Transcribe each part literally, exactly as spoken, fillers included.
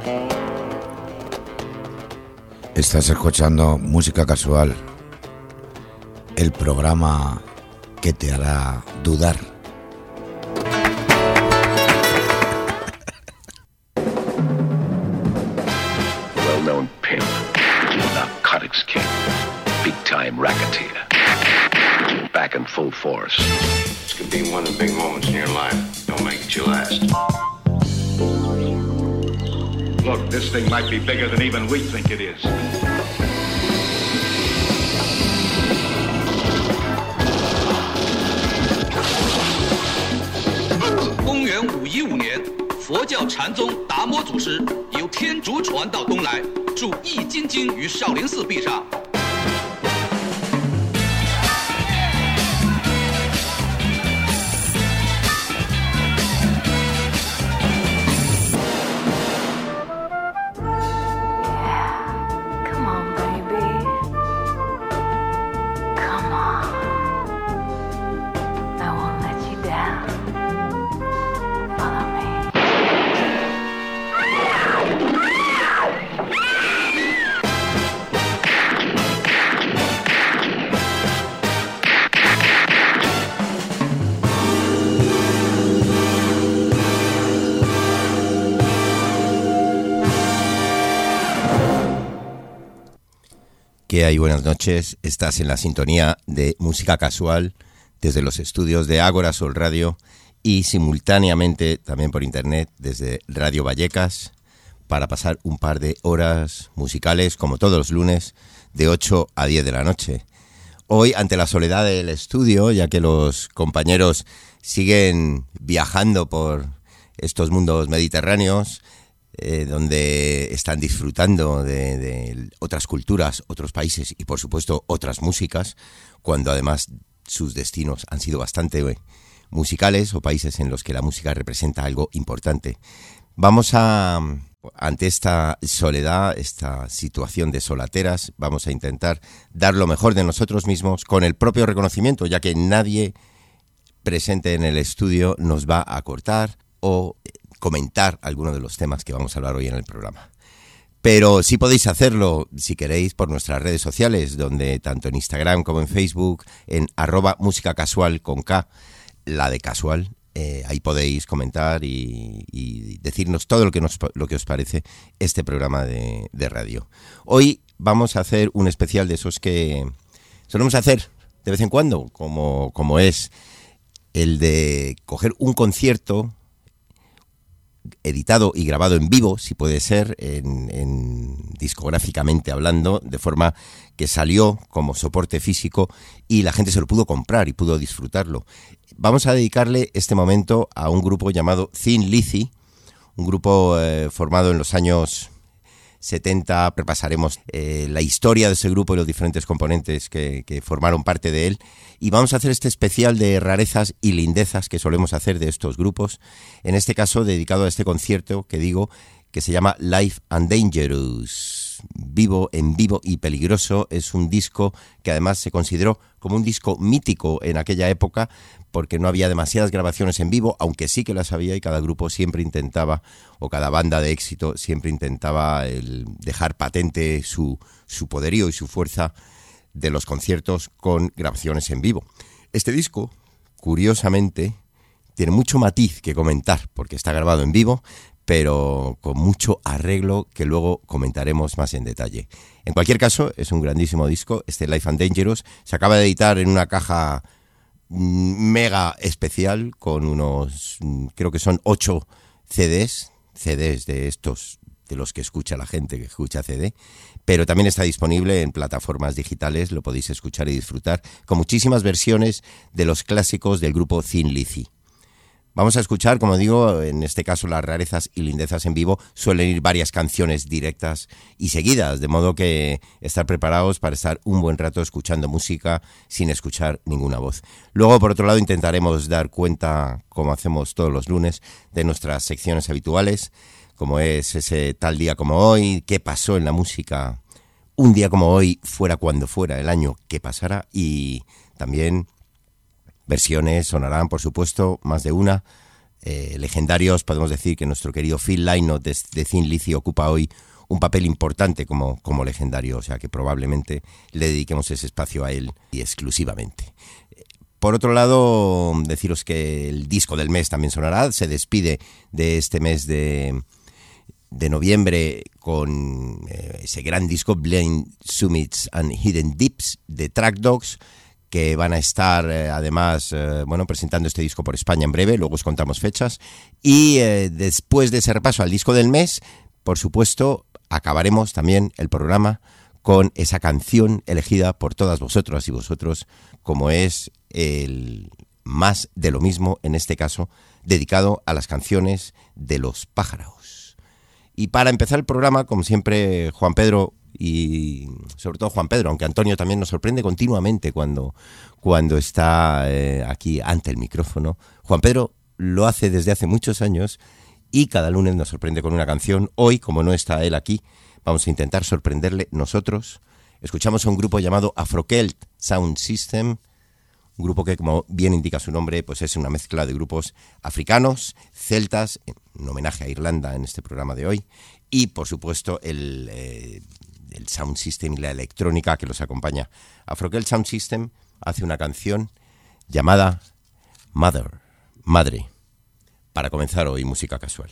Estás escuchando Música Casual, el programa que te hará dudar. Well-known pimp, narcotics king, big-time racketeer, back in full force. This could be one of the big moments in your life. Don't make it your last. Look, this thing might be bigger than even we think it is. 公元五一五年，佛教禅宗达摩祖师由天竺传到东来，著《易筋经》于少林寺壁上。 ¿Qué hay? Buenas noches. Estás en la sintonía de Música Casual desde los estudios de Ágora Sol Radio y simultáneamente también por internet desde Radio Vallecas para pasar un par de horas musicales como todos los lunes de ocho a diez de la noche. Hoy, ante la soledad del estudio, ya que los compañeros siguen viajando por estos mundos mediterráneos, Eh, donde están disfrutando de, de otras culturas, otros países y por supuesto otras músicas, cuando además sus destinos han sido bastante eh, musicales o países en los que la música representa algo importante. Vamos a, ante esta soledad, esta situación de solateras, vamos a intentar dar lo mejor de nosotros mismos con el propio reconocimiento, ya que nadie presente en el estudio nos va a cortar o comentar algunos de los temas que vamos a hablar hoy en el programa. Pero sí podéis hacerlo, si queréis, por nuestras redes sociales, donde tanto en Instagram como en Facebook, en arroba música casual con K, la de casual, eh, ahí podéis comentar y, y decirnos todo lo que, nos, lo que os parece este programa de, de radio. Hoy vamos a hacer un especial de esos que solemos hacer de vez en cuando, como, como es el de coger un concierto editado y grabado en vivo, si puede ser, en, en discográficamente hablando, de forma que salió como soporte físico y la gente se lo pudo comprar y pudo disfrutarlo. Vamos a dedicarle este momento a un grupo llamado Thin Lizzy, un grupo eh, formado en los años setenta. Repasaremos eh, la historia de ese grupo y los diferentes componentes que, que formaron parte de él. Y vamos a hacer este especial de rarezas y lindezas que solemos hacer de estos grupos. En este caso, dedicado a este concierto que digo, que se llama Live and Dangerous. Vivo, en vivo y peligroso. Es un disco que además se consideró como un disco mítico en aquella época, porque no había demasiadas grabaciones en vivo, aunque sí que las había y cada grupo siempre intentaba, o cada banda de éxito siempre intentaba el dejar patente su, su poderío y su fuerza de los conciertos con grabaciones en vivo. Este disco, curiosamente, tiene mucho matiz que comentar, porque está grabado en vivo, pero con mucho arreglo que luego comentaremos más en detalle. En cualquier caso, es un grandísimo disco, este Live and Dangerous. Se acaba de editar en una caja mega especial con unos, creo que son ocho C Ds, C Ds de estos, de los que escucha la gente que escucha C D, pero también está disponible en plataformas digitales, lo podéis escuchar y disfrutar, con muchísimas versiones de los clásicos del grupo Thin Lizzy. Vamos a escuchar, como digo, en este caso las rarezas y lindezas en vivo. Suelen ir varias canciones directas y seguidas, de modo que estar preparados para estar un buen rato escuchando música sin escuchar ninguna voz. Luego, por otro lado, intentaremos dar cuenta, como hacemos todos los lunes, de nuestras secciones habituales, como es ese tal día como hoy, qué pasó en la música un día como hoy, fuera cuando fuera, el año que pasara, y también versiones sonarán, por supuesto, más de una, eh, legendarios, podemos decir que nuestro querido Phil Lynott de, de Thin Lizzy ocupa hoy un papel importante como, como legendario, o sea que probablemente le dediquemos ese espacio a él y exclusivamente. Por otro lado, deciros que el disco del mes también sonará, se despide de este mes de, de noviembre con eh, ese gran disco Blind Summits and Hidden Deeps de Track Dogs, que van a estar eh, además eh, bueno, presentando este disco por España en breve, luego os contamos fechas. Y eh, después de ese repaso al disco del mes, por supuesto, acabaremos también el programa con esa canción elegida por todas vosotras y vosotros, como es el Más de lo mismo, en este caso, dedicado a las canciones de Los Pájaros. Y para empezar el programa, como siempre, Juan Pedro, y sobre todo Juan Pedro, aunque Antonio también nos sorprende continuamente cuando, cuando está eh, aquí ante el micrófono. Juan Pedro lo hace desde hace muchos años y cada lunes nos sorprende con una canción. Hoy, como no está él aquí, vamos a intentar sorprenderle nosotros. Escuchamos a un grupo llamado Afro-Celt Sound System, un grupo que, como bien indica su nombre, pues es una mezcla de grupos africanos, celtas, en homenaje a Irlanda en este programa de hoy, y por supuesto el, eh, el sound system y la electrónica que los acompaña. Afro-Celt Sound System hace una canción llamada Mother, Madre, para comenzar hoy Música Casual.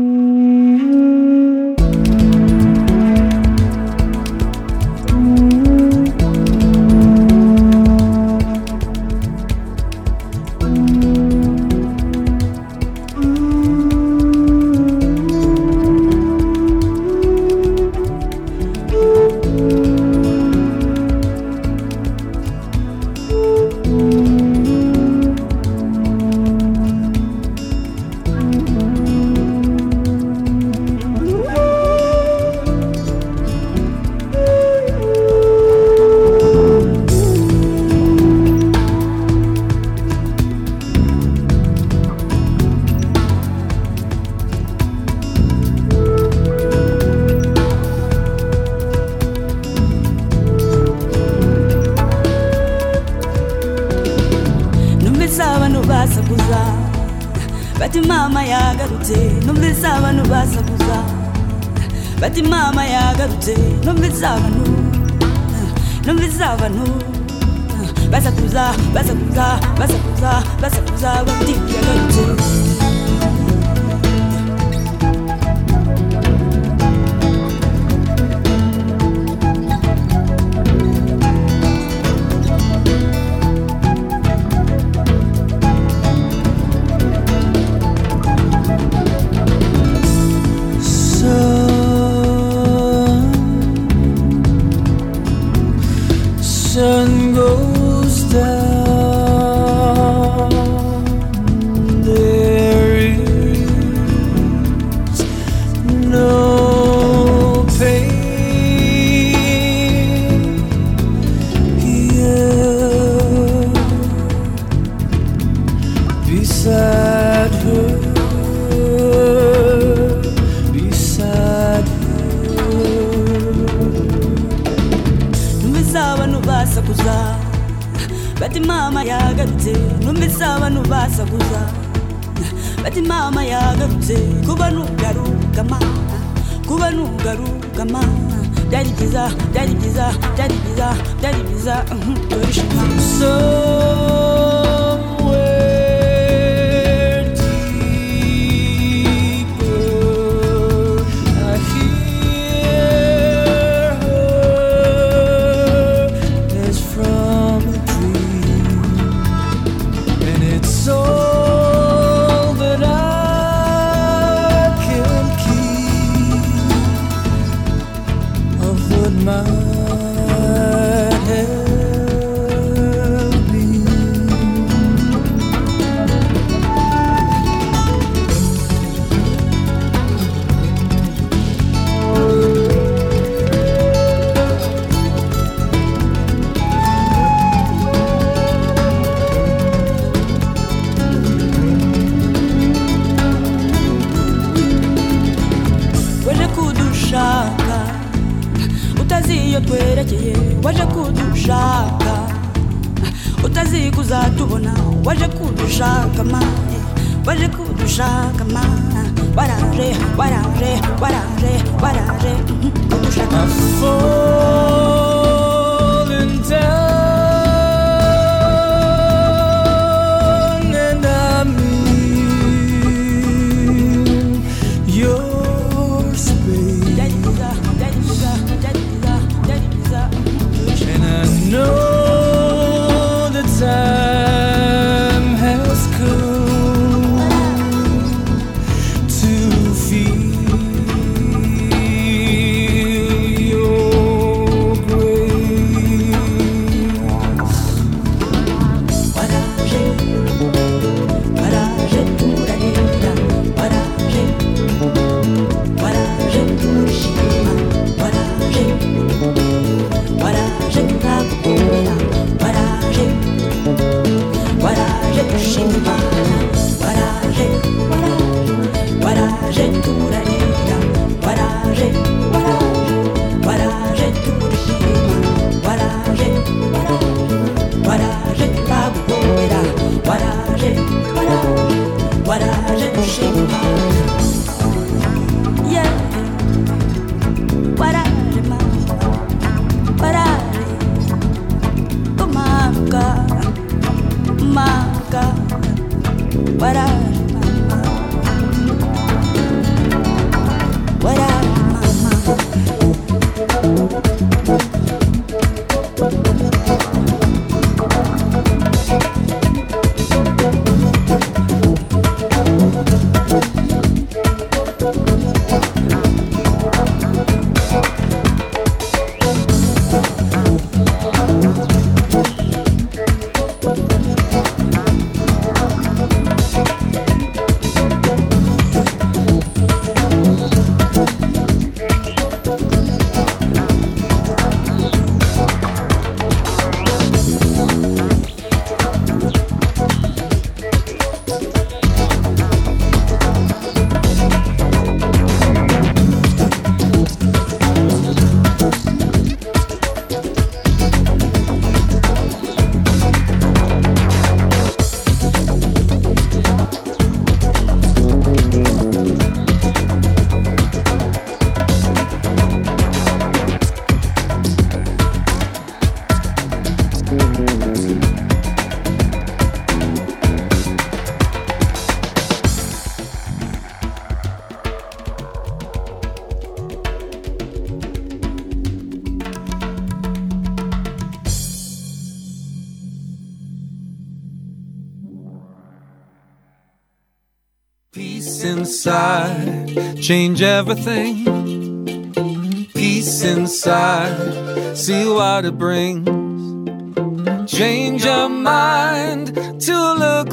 Bati mama yagarutse numvizabanu numvizabanu basakuza basakuza basakuza basakuza bati yagarutse. Sun goes down, there is no pain here beside her, beside her. Numvizabanu basakuza bati mama yagarutse numvizabanu basakuza bati mama yagarutse kuba nugaruka ma kuba nugaruka ma byari byiza byari byiza byari byiza byari byiza turishima so twerekeye waje kudushaka utazikuza tubona waje kudushaka ma waje kudushaka mana waraje waraje waraje waraje kudushaka falling down and I mean your space and I know the time has come to feel your grace. Waraje waraje turarira waraje waraje turishima waraje waraje turakubera waraje waraje dushima waraje waraje turarira waraje waraje turishima waraje waraje turakubera waraje waraje dushima yeah waraje ma waraje oh my God my God waraje mama waraje mama Peace inside, change everything. Peace inside, see what it brings. Change your mind to look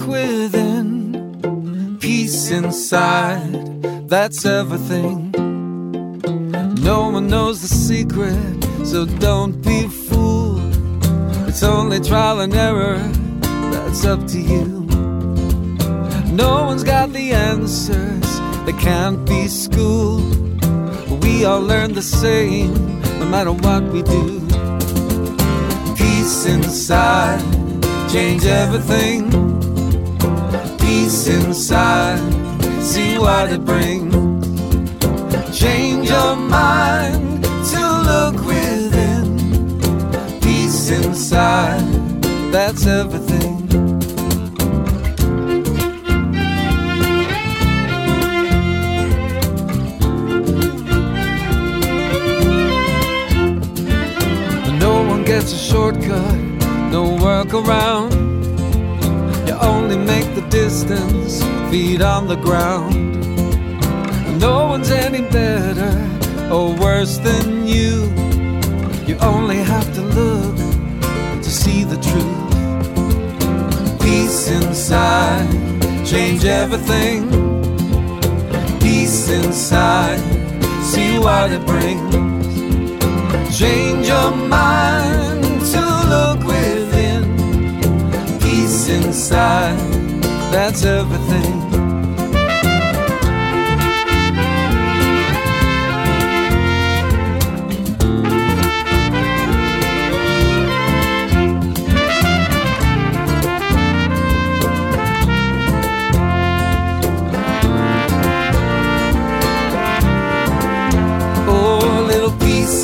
within. Peace inside, that's everything. No one knows the secret, so don't be fooled. It's only trial and error, that's up to you. No one's got the answers, they can't be schooled. We all learn the same, no matter what we do. Peace inside, change everything. Peace inside, see what it brings. Change your mind to look within. Peace inside, that's everything. It's a shortcut, no workaround. You only make the distance, feet on the ground. No one's any better or worse than you. You only have to look to see the truth. Peace inside, change everything. Peace inside, see what it brings. Change your mind to look within. Peace inside, that's everything.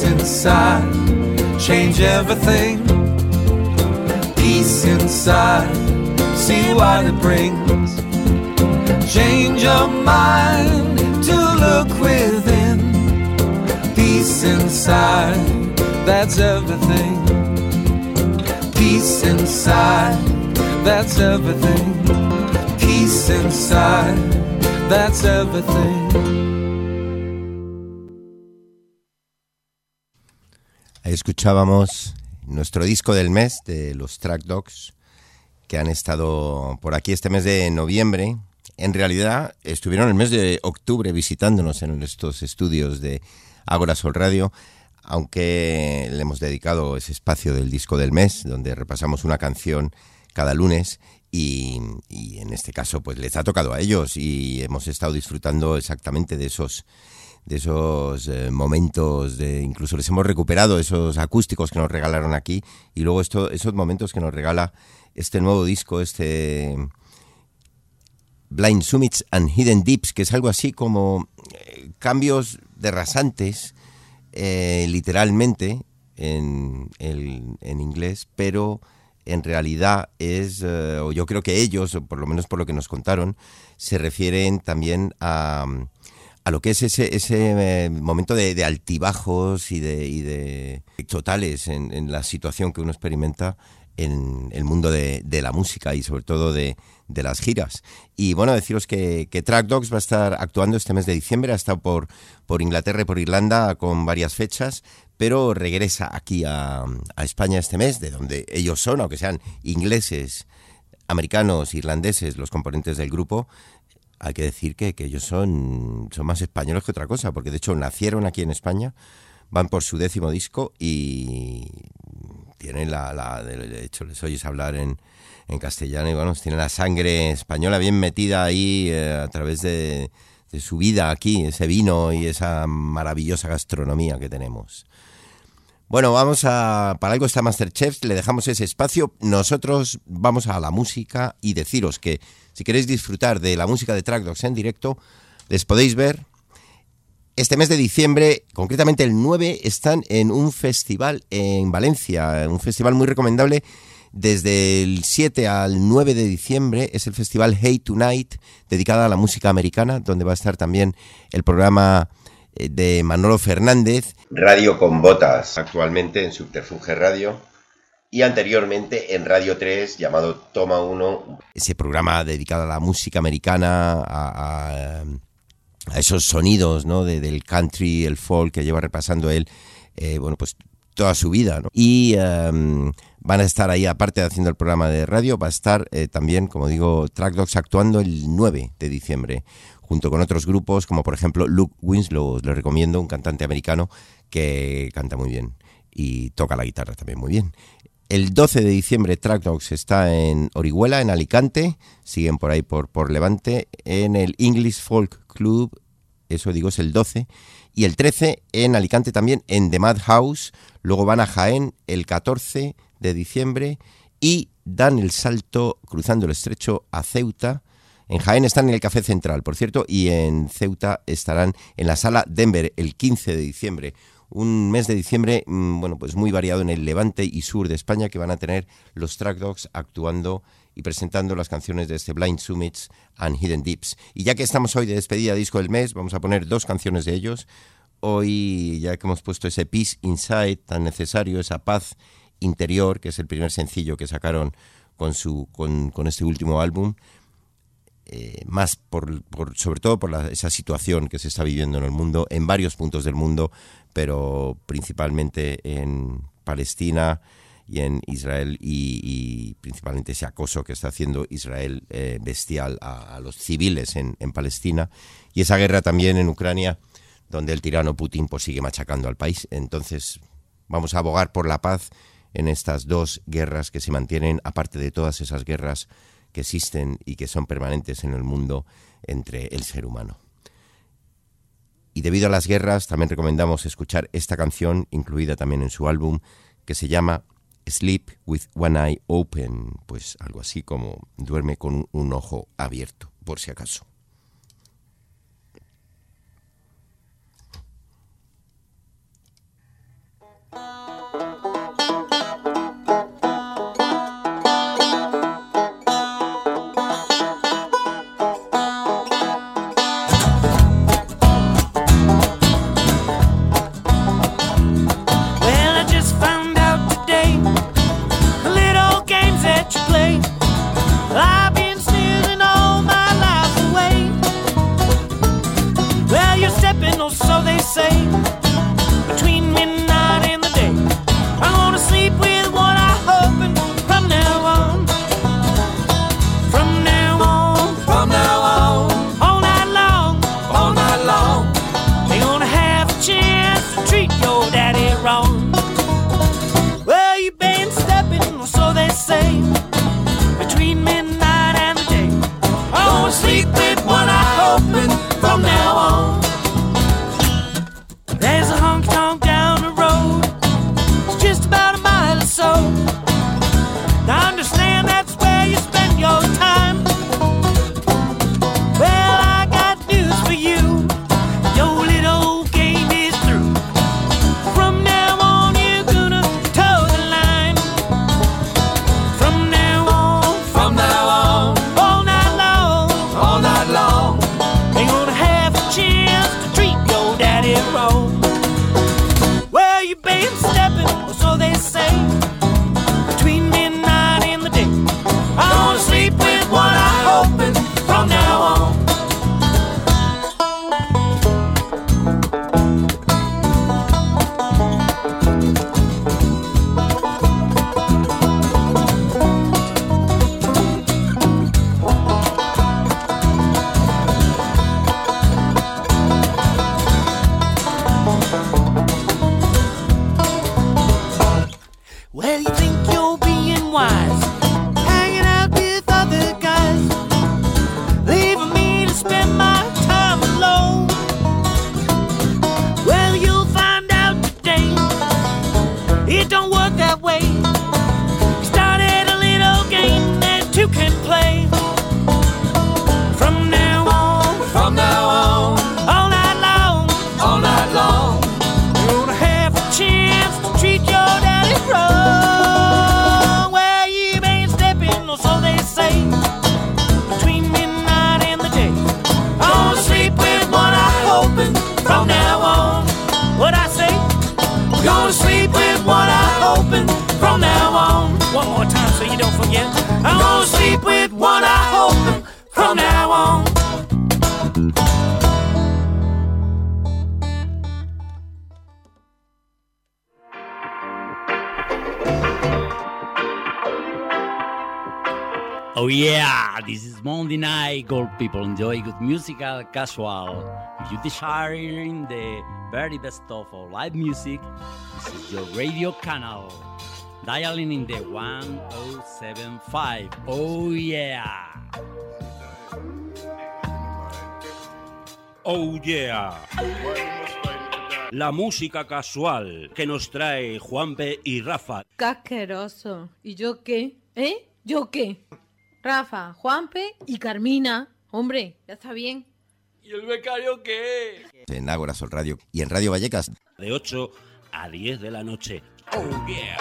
Peace inside, change everything. Peace inside, see what it brings. Change your mind to look within. Peace inside, that's everything. Peace inside, that's everything. Peace inside, that's everything. Ahí escuchábamos nuestro disco del mes de los Track Dogs, que han estado por aquí este mes de noviembre. En realidad estuvieron el mes de octubre visitándonos en estos estudios de Ágora Sol Radio, aunque le hemos dedicado ese espacio del disco del mes, donde repasamos una canción cada lunes, y, y en este caso pues les ha tocado a ellos, y hemos estado disfrutando exactamente de esos de esos eh, momentos, de incluso les hemos recuperado esos acústicos que nos regalaron aquí, y luego esto, esos momentos que nos regala este nuevo disco, este Blind Summits and Hidden Deeps, que es algo así como eh, cambios de rasantes, eh, literalmente en, el, en inglés, pero en realidad es, eh, o yo creo que ellos, o por lo menos por lo que nos contaron, se refieren también a, a lo que es ese, ese eh, momento de, de altibajos y de, y de totales en, en la situación que uno experimenta en el mundo de, de la música y sobre todo de, de las giras. Y bueno, deciros que, que Track Dogs va a estar actuando este mes de diciembre, ha estado por, por Inglaterra y por Irlanda con varias fechas, pero regresa aquí a, a España este mes, de donde ellos son, aunque sean ingleses, americanos, irlandeses, los componentes del grupo. Hay que decir que, que ellos son, son más españoles que otra cosa, porque de hecho nacieron aquí en España, van por su décimo disco y tienen la, la de hecho les oyes hablar en, en castellano y bueno, tienen la sangre española bien metida ahí eh, a través de, de su vida aquí, ese vino y esa maravillosa gastronomía que tenemos. Bueno, vamos a, para algo está MasterChef, le dejamos ese espacio, nosotros vamos a la música y deciros que si queréis disfrutar de la música de Track Dogs en directo, les podéis ver. Este mes de diciembre, concretamente el nueve, están en un festival en Valencia, un festival muy recomendable. Desde el siete al nueve de diciembre es el festival Hey Tonight, dedicado a la música americana, donde va a estar también el programa de Manolo Fernández. Radio con Botas, actualmente en Subterfuge Radio, y anteriormente en Radio tres, llamado Toma uno. Ese programa dedicado a la música americana, a... a a esos sonidos, ¿no? De, del country, el folk que lleva repasando él, eh, bueno, pues toda su vida, ¿no? Y um, van a estar ahí, aparte de haciendo el programa de radio, va a estar eh, también, como digo, Track Dogs actuando el nueve de diciembre, junto con otros grupos, como por ejemplo Luke Winslow, os le recomiendo, un cantante americano que canta muy bien y toca la guitarra también muy bien. El doce de diciembre Track Dogs está en Orihuela, en Alicante, siguen por ahí por, por Levante, en el English Folk Club, eso digo es el doce, y el trece en Alicante también, en The Madhouse. Luego van a Jaén el catorce de diciembre y dan el salto cruzando el estrecho a Ceuta. En Jaén están en el Café Central, por cierto, y en Ceuta estarán en la Sala Denver el quince de diciembre. Un mes de diciembre, bueno, pues muy variado en el levante y sur de España, que van a tener los Track Dogs actuando y presentando las canciones de este Blind Summits and Hidden Deeps. Y ya que estamos hoy de despedida disco del mes, vamos a poner dos canciones de ellos. Hoy, ya que hemos puesto ese Peace Inside tan necesario, esa paz interior, que es el primer sencillo que sacaron con, su, con, con este último álbum, eh, más por, por sobre todo por la, esa situación que se está viviendo en el mundo, en varios puntos del mundo, pero principalmente en Palestina y en Israel, y, y principalmente ese acoso que está haciendo Israel eh, bestial a, a los civiles en, en Palestina, y esa guerra también en Ucrania, donde el tirano Putin pues, sigue machacando al país. Entonces vamos a abogar por la paz en estas dos guerras que se mantienen, aparte de todas esas guerras que existen y que son permanentes en el mundo entre el ser humano. Y debido a las guerras, también recomendamos escuchar esta canción, incluida también en su álbum, que se llama Sleep with One Eye Open, pues algo así como duerme con un ojo abierto, por si acaso. to treat your daddy wrong. Well, you've been stepping, or so they say, between midnight and the day. I wanna sleep with one eye open from now on. There's a honky-tonk down the road, it's just about a mile or so. Now understand that's where you spend your time. Well, I got news for you, your little game is through. From now on you're gonna toe the line. From now on, from now on, all night long, all night long, ain't gonna have a chance to treat your daddy wrong. Well, you've been stepping, or so they say, between midnight and the day. I wanna sleep with one eye open from now on. Well, you think you're being wise, hanging out with other guys, leaving me to spend my time alone. Well, you'll find out today, it don't work that way. We started a little game that two can play. From now on, from now on, all night long, all night long, you're gonna have a chance to treat your daddy wrong. Well, you ain't stepping, or so they say, between midnight and the day. I wanna sleep with one eye open from now on. What I say? We're gonna sleep with one eye open from now on. One more time so you don't forget. I'm gonna sleep with one eye open from now on. Oh yeah, this is Monday night. Gold people enjoy good musical casual. If you desiring the very best of all live music, this is your radio channel. Dialing in the one oh seven five. Oh yeah. Oh yeah. La música casual que nos trae Juanpe y Rafa. ¡Qué asqueroso! ¿Y yo qué? ¿Eh? ¿Yo qué? Rafa, Juanpe y Carmina. Hombre, ya está bien. ¿Y el becario qué? En Ágora Sol Radio y en Radio Vallecas. De ocho a diez de la noche. Oh yeah.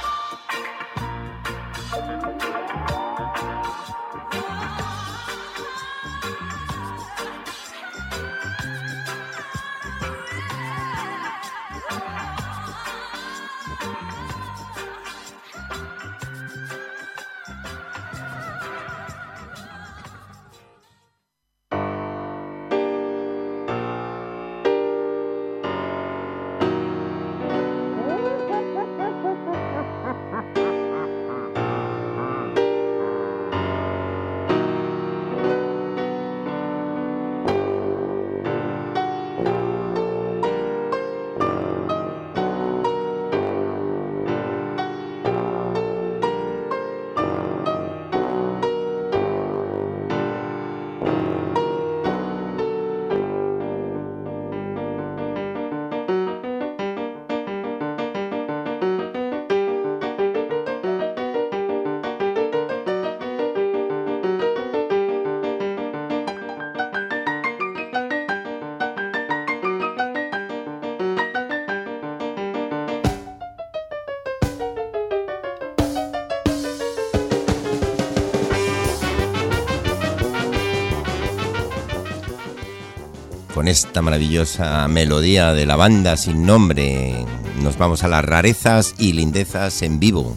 Con esta maravillosa melodía de la banda sin nombre, nos vamos a las rarezas y lindezas en vivo.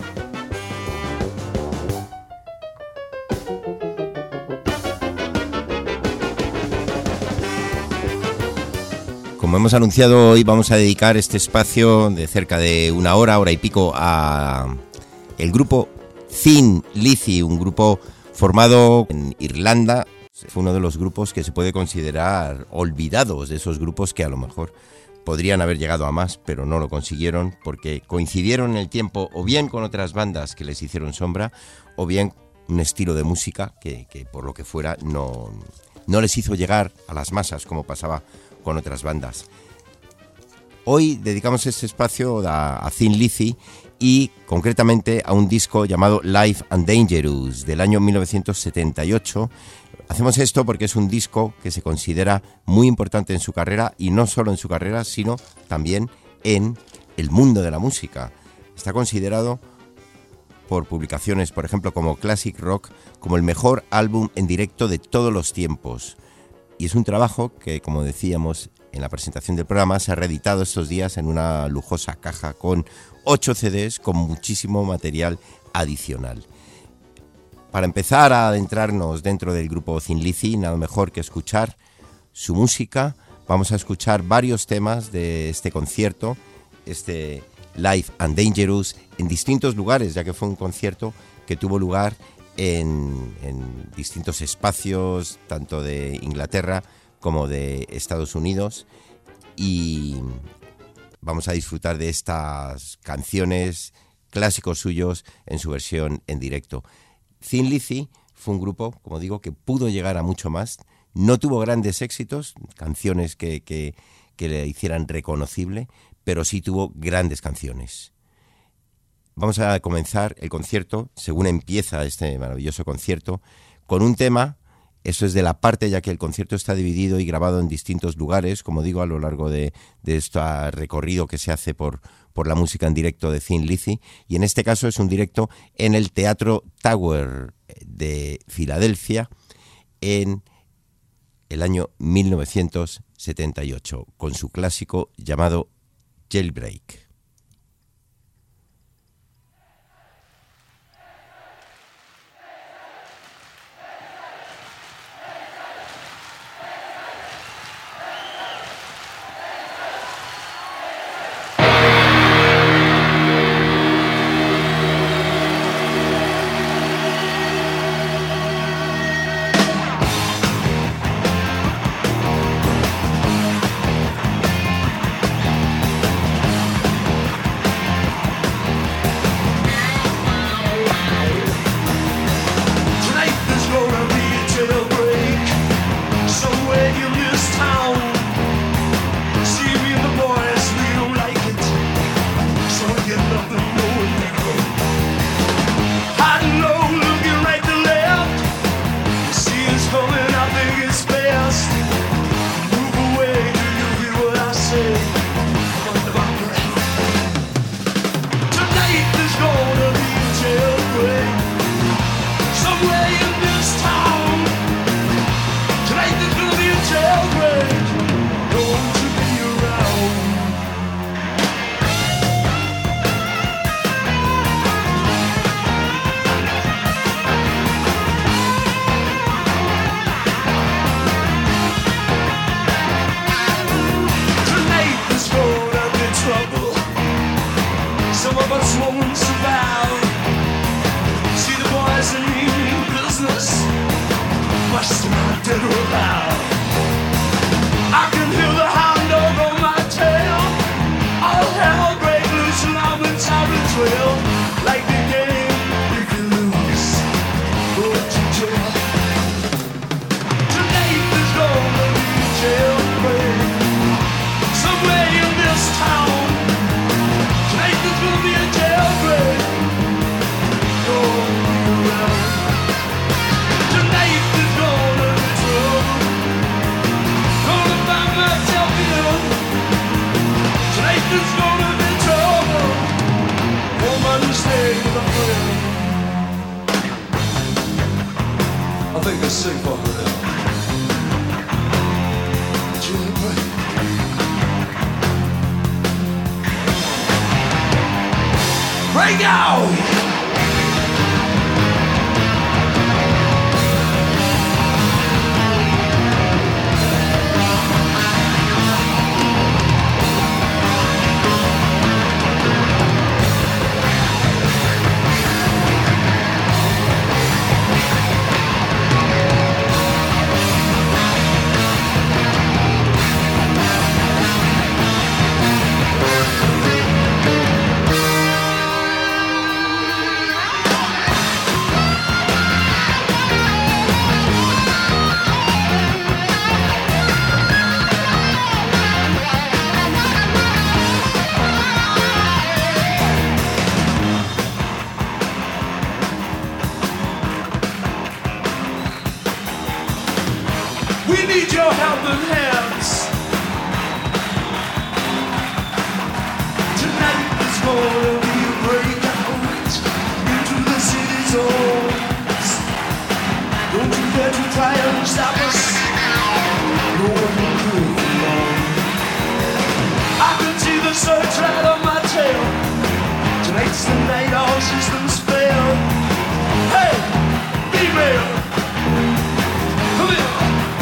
Como hemos anunciado, hoy vamos a dedicar este espacio de cerca de una hora, hora y pico, a el grupo Thin Lizzy, un grupo formado en Irlanda. Fue uno de los grupos que se puede considerar olvidados, de esos grupos que a lo mejor Podrían haber llegado a más, pero no lo consiguieron porque coincidieron en el tiempo o bien con otras bandas que les hicieron sombra o bien un estilo de música que, que por lo que fuera no, no les hizo llegar a las masas como pasaba con otras bandas. Hoy dedicamos este espacio a, a Thin Lizzy y concretamente a un disco llamado Live and Dangerous del año mil novecientos setenta y ocho. Hacemos esto porque es un disco que se considera muy importante en su carrera, y no solo en su carrera, sino también en el mundo de la música. Está considerado por publicaciones, por ejemplo, como Classic Rock, como el mejor álbum en directo de todos los tiempos. Y es un trabajo que, como decíamos en la presentación del programa, se ha reeditado estos días en una lujosa caja con ocho C Ds con muchísimo material adicional. Para empezar a adentrarnos dentro del grupo Thin Lizzy, nada mejor que escuchar su música. Vamos a escuchar varios temas de este concierto, este Live and Dangerous, en distintos lugares, ya que fue un concierto que tuvo lugar en, en distintos espacios, tanto de Inglaterra como de Estados Unidos. Y vamos a disfrutar de estas canciones, clásicos suyos, en su versión en directo. Thin Lizzy fue un grupo, como digo, que pudo llegar a mucho más. No tuvo grandes éxitos, canciones que, que, que le hicieran reconocible, pero sí tuvo grandes canciones. Vamos a comenzar el concierto, según empieza este maravilloso concierto, con un tema. Eso es de la parte, ya que el concierto está dividido y grabado en distintos lugares, como digo, a lo largo de, de este recorrido que se hace por, por la música en directo de Thin Lizzy. Y en este caso es un directo en el Teatro Tower de Filadelfia en el año mil novecientos setenta y ocho, con su clásico llamado Jailbreak. gonna be a breakout into the city's halls. Don't you dare to try and stop us. No one will do it for long. I can see the search right on my tail. Tonight's the night all systems fail. Hey, female, come here.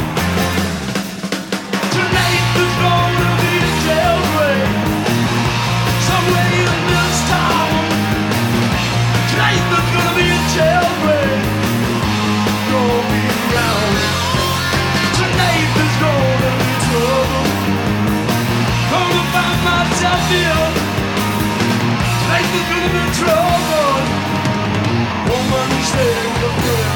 Tonight there's gonna be a jailbreak somewhere in this town. Tonight there's gonna be a jailbreak. Gonna be around. Tonight there's gonna be trouble. Gonna find myself here. Tonight there's gonna be trouble. Woman, stay up there.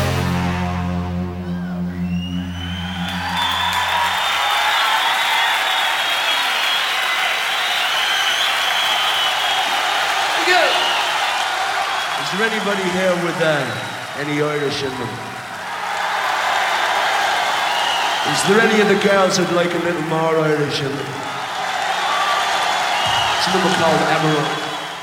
Good. Is there anybody here with uh, any Irish in them? Is there any of the girls that'd like a little more Irish in them? Some of them are called Emerald.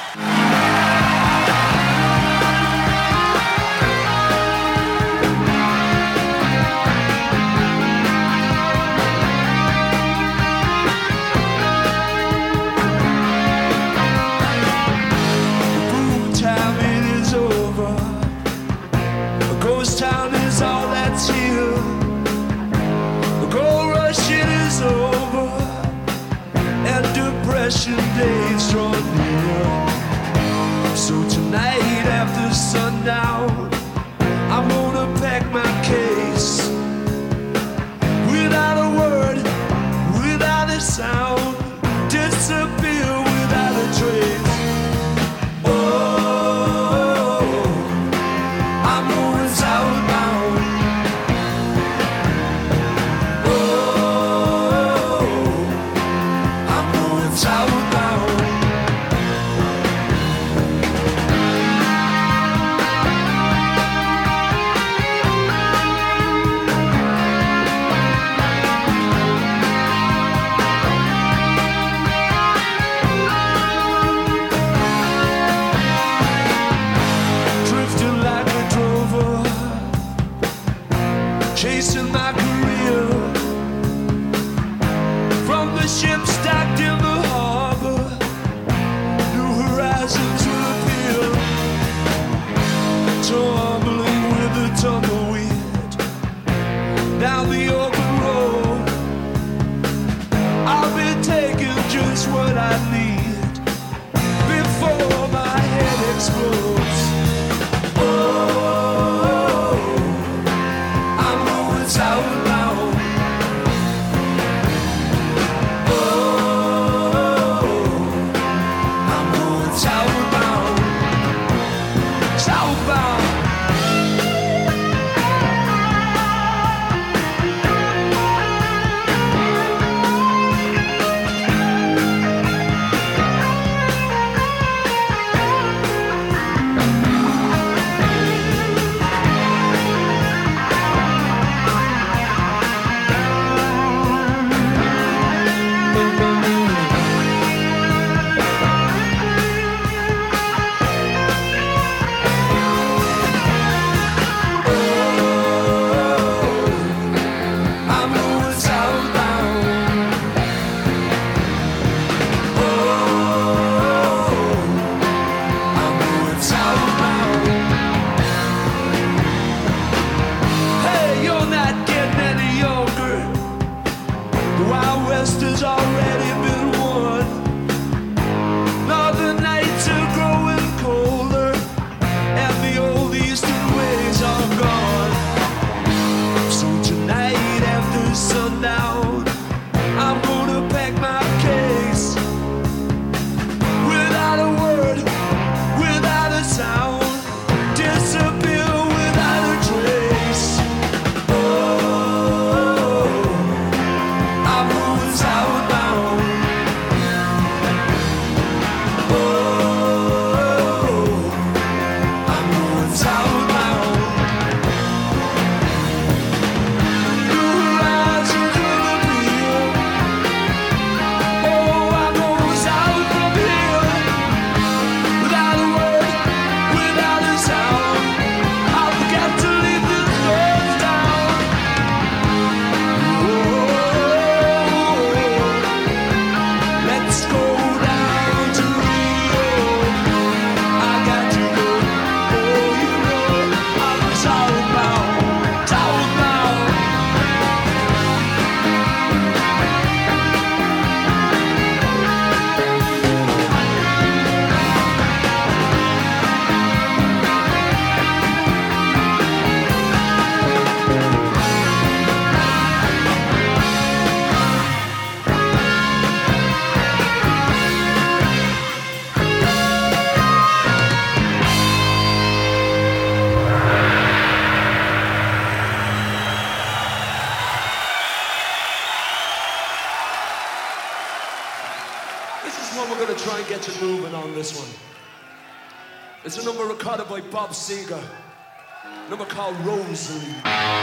Town is all that's here. The gold rush it is over, and depression days draw near. So tonight after sundown, I'm gonna pack my case. Without a word, without a sound, disappear without a trace. Southbound. gonna try and get you moving on this one. It's a number recorded by Bob Seger. A number called Rosalie.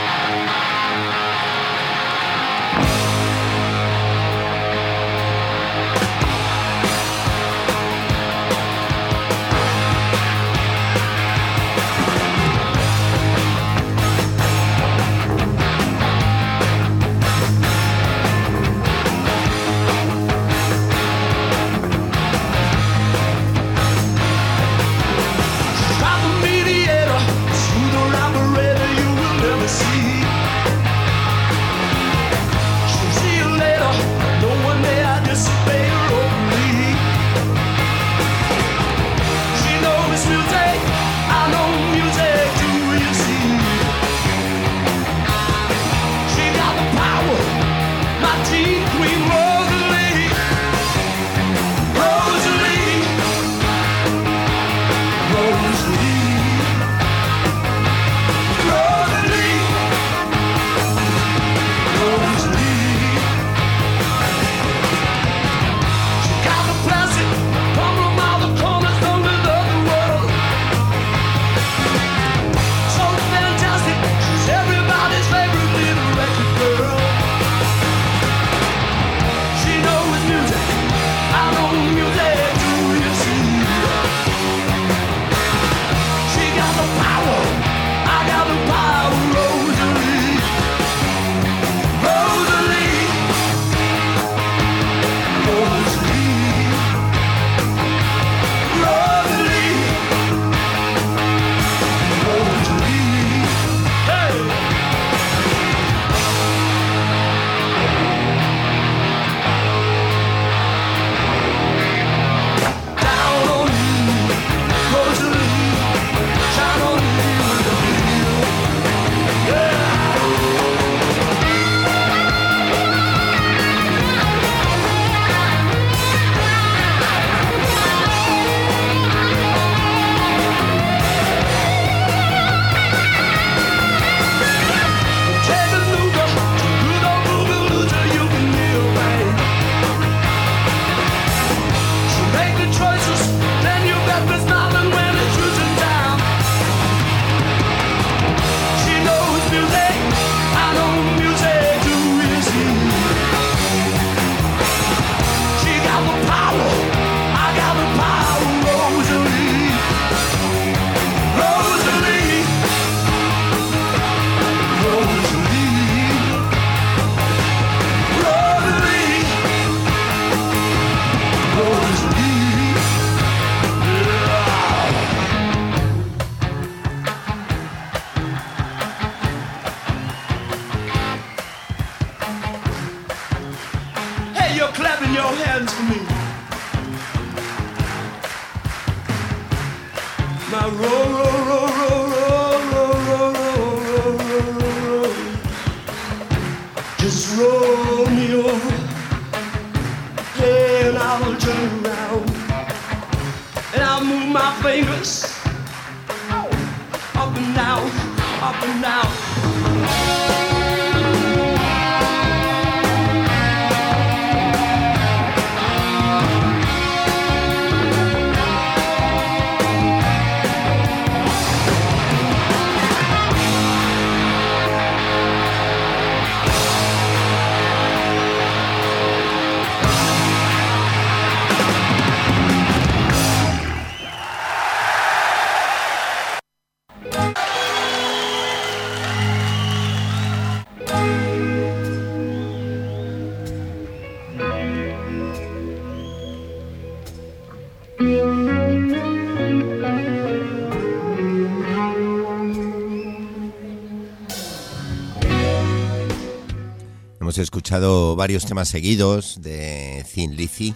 Hemos escuchado varios temas seguidos de Thin Lizzy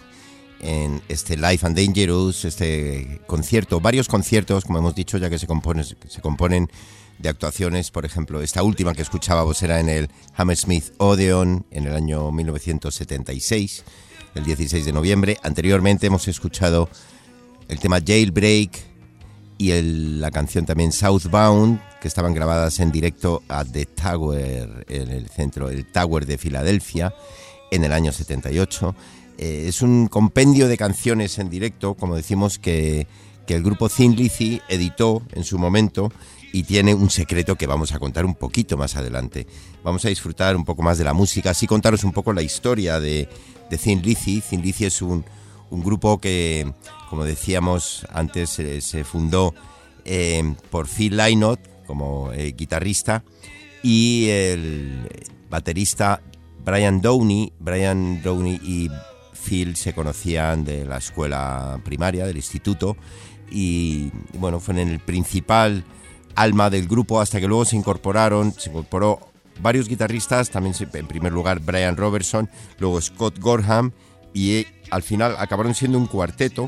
en este Life and Dangerous, este concierto, varios conciertos, como hemos dicho, ya que se, compone, se componen de actuaciones. Por ejemplo, esta última que escuchábamos era en el Hammersmith Odeon en el año mil novecientos setenta y seis, el dieciséis de noviembre. Anteriormente hemos escuchado el tema Jailbreak y el, la canción también Southbound, que estaban grabadas en directo a The Tower, en el centro, el Tower de Filadelfia, en el año setenta y ocho. Eh, es un compendio de canciones en directo, como decimos, que, que el grupo Thin Lizzy editó en su momento y tiene un secreto que vamos a contar un poquito más adelante. Vamos a disfrutar un poco más de la música, así contaros un poco la historia de, de Thin Lizzy. Thin Lizzy es un, un grupo que, como decíamos antes, eh, se fundó eh, por Phil Lynott como eh, guitarrista y el baterista Brian Downey. Brian Downey y Phil se conocían de la escuela primaria, del instituto, y bueno, fue en el principal alma del grupo hasta que luego se incorporaron, se incorporó varios guitarristas, también en primer lugar Brian Robertson, luego Scott Gorham, y al final acabaron siendo un cuarteto.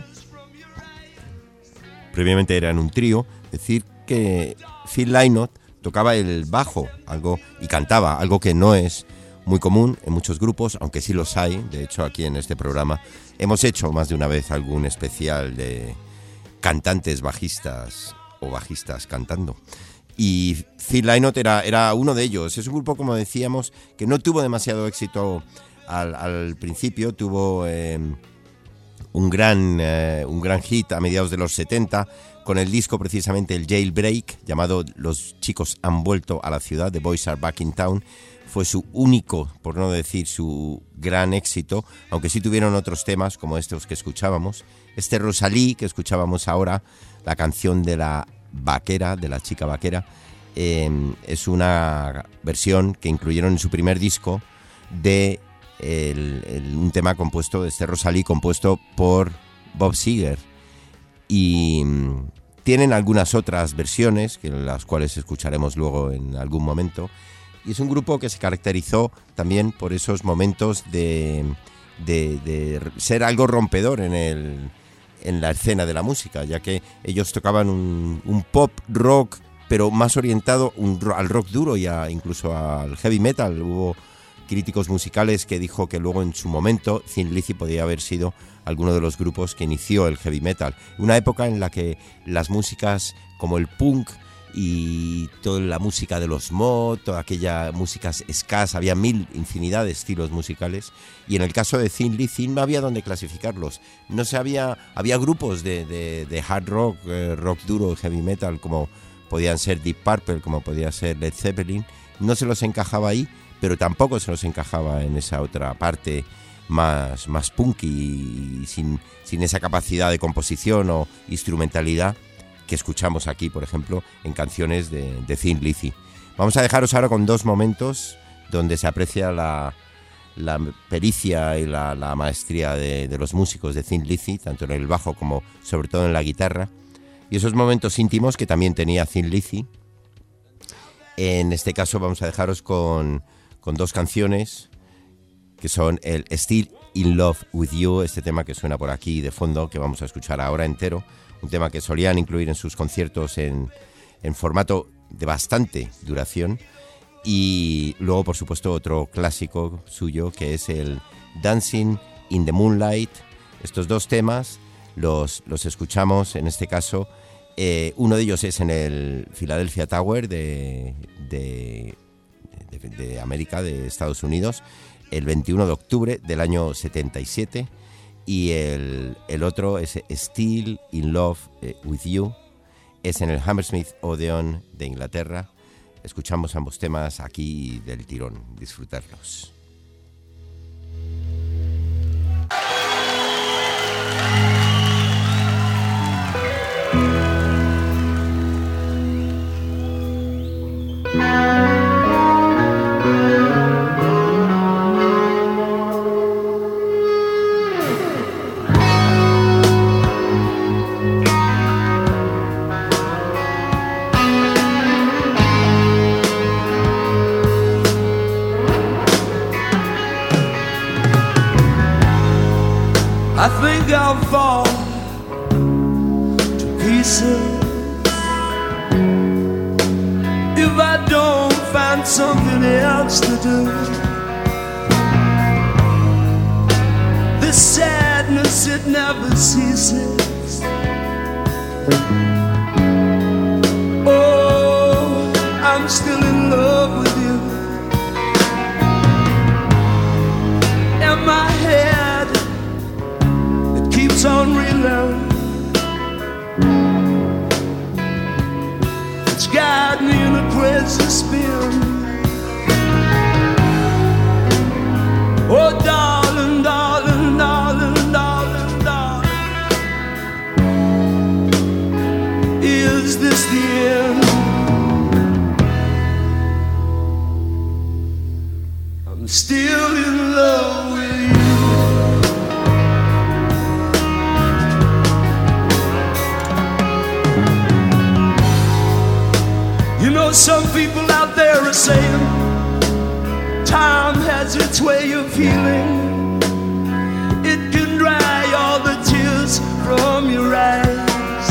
Previamente eran un trío, es decir que Phil Lynott tocaba el bajo algo y cantaba, algo que no es muy común en muchos grupos, aunque sí los hay. De hecho, aquí en este programa hemos hecho más de una vez algún especial de cantantes bajistas o bajistas cantando. Y Phil Lynott era, era uno de ellos. Es un grupo, como decíamos, que no tuvo demasiado éxito al, al principio. Tuvo eh, un, gran, eh, un gran hit a mediados de los setenta con el disco precisamente el Jailbreak, llamado Los chicos han vuelto a la ciudad, The Boys Are Back in Town. Fue su único, por no decir su gran éxito, aunque sí tuvieron otros temas como estos que escuchábamos. Este Rosalí que escuchábamos ahora, la canción de la vaquera, de la chica vaquera, eh, es una versión que incluyeron en su primer disco de el, el, un tema compuesto, de este Rosalí, compuesto por Bob Seger. Y um, tienen algunas otras versiones, que las cuales escucharemos luego en algún momento. Y es un grupo que se caracterizó también por esos momentos de, de, de ser algo rompedor en, el, en la escena de la música, ya que ellos tocaban un, un pop rock, pero más orientado un, al rock duro y a, incluso al heavy metal. Hubo críticos musicales que dijo que luego en su momento Thin Lizzy podía haber sido alguno de los grupos que inició el heavy metal. Una época en la que las músicas como el punk y toda la música de los mod, toda aquella música escasa, había mil, infinidad de estilos musicales, y en el caso de Thin Lizzy no había dónde clasificarlos. No se había, había grupos de, de, de hard rock, eh, rock duro, heavy metal, como podían ser Deep Purple, como podía ser Led Zeppelin, no se los encajaba ahí, pero tampoco se los encajaba en esa otra parte más, más punky y sin, sin esa capacidad de composición o instrumentalidad que escuchamos aquí, por ejemplo, en canciones de, de Thin Lizzy. Vamos a dejaros ahora con dos momentos donde se aprecia la, la pericia y la, la maestría de, de los músicos de Thin Lizzy, tanto en el bajo como sobre todo en la guitarra, y esos momentos íntimos que también tenía Thin Lizzy. En este caso vamos a dejaros con, con dos canciones que son el Still in Love with You, este tema que suena por aquí de fondo, que vamos a escuchar ahora entero, un tema que solían incluir en sus conciertos en, en formato de bastante duración, y luego por supuesto otro clásico suyo que es el Dancing in the Moonlight. Estos dos temas los, los escuchamos en este caso, eh, uno de ellos es en el Philadelphia Tower de, de, de, de América, de Estados Unidos, el veintiuno de octubre del año setenta y siete, y el, el otro es Still in Love with You, es en el Hammersmith Odeon de Inglaterra. Escuchamos ambos temas aquí del tirón, disfrutarlos. I think I'll fall to pieces if I don't find something else to do. This sadness, it never ceases. Oh, I'm still in love with you, and my head Is this the end? I'm still in love with you. You know, some people out there are saying time has its way of healing. It can dry all the tears from your eyes.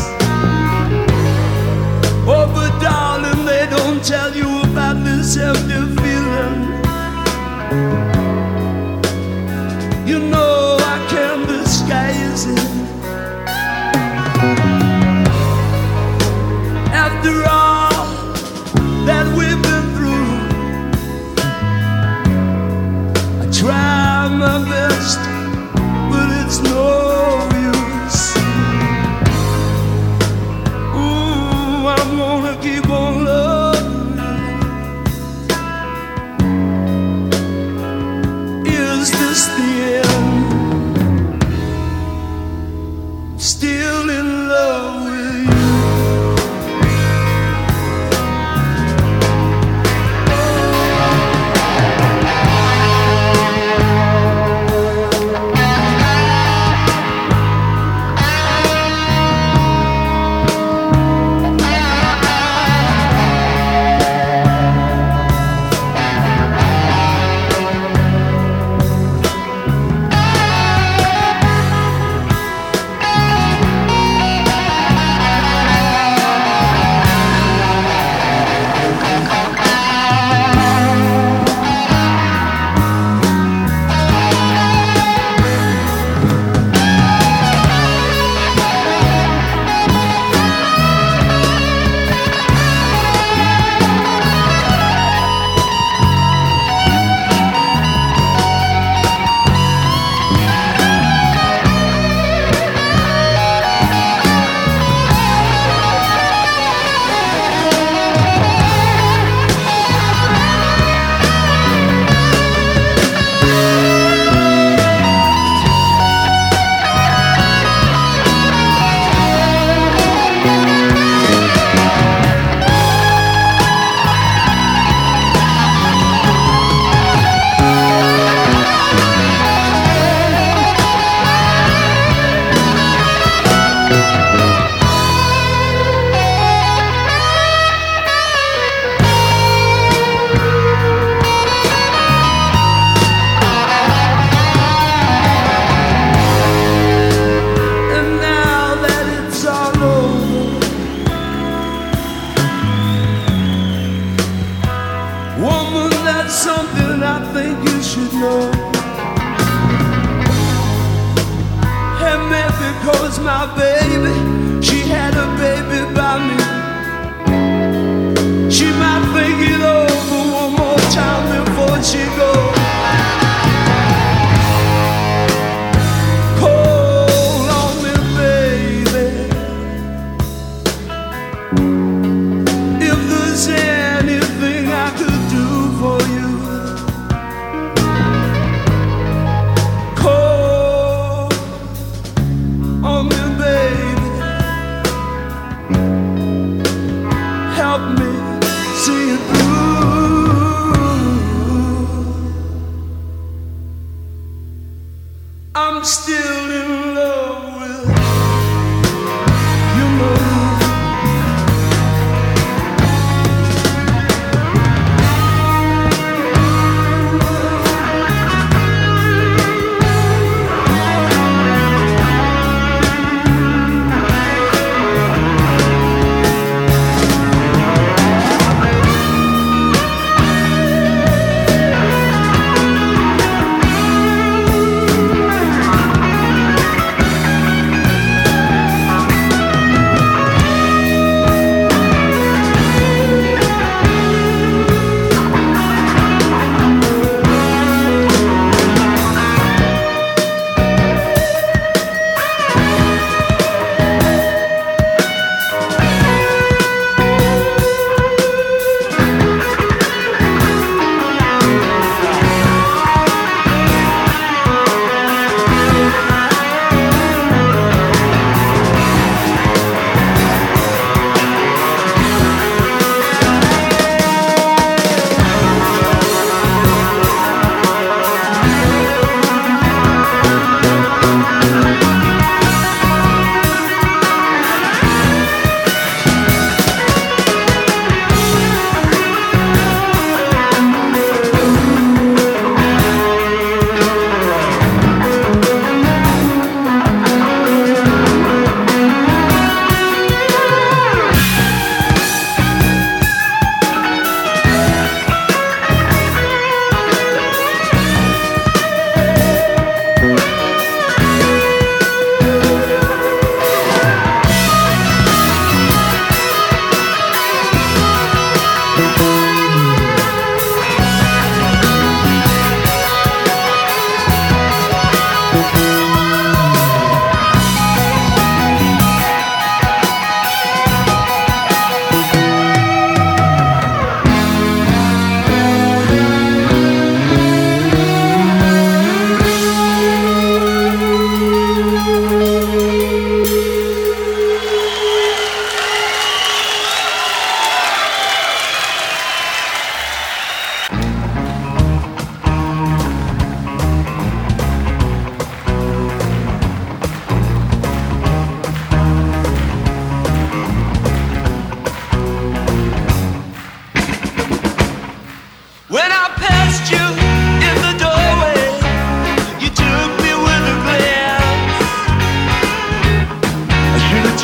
Oh, but darling, they don't tell you about this empty feeling. You know I can't disguise it. After all that we've been through, I try my best, but it's no use. Ooh, I'm gonna keep on loving you. Is this the end? Still in love with you.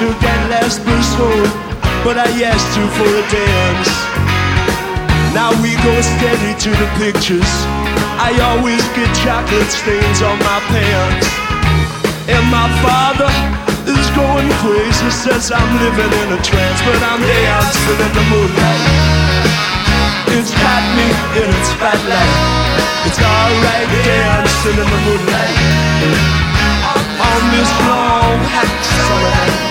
to get less personal, but I asked you for a dance. Now we go steady to the pictures. I always get chocolate stains on my pants. And my father is going crazy, says I'm living in a trance, but I'm dancing in the moonlight. It's got me in its spotlight. It's alright dancing in the moonlight on this long hot summer night.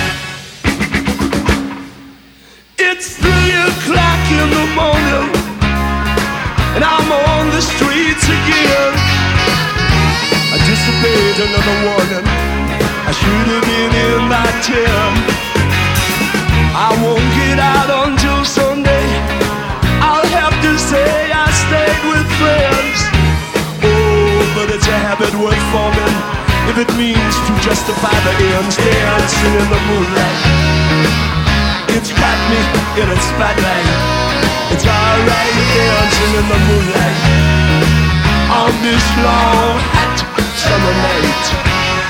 It's three o'clock in the morning, and I'm on the streets again. I disobeyed another warning. I should have been in by ten. I won't get out until Sunday. I'll have to say I stayed with friends. Oh, but it's a habit worth forming if it means to justify the ends. Dancing in the moonlight, it's got me in its spotlight. It's alright dancing in the moonlight on this long hot summer night.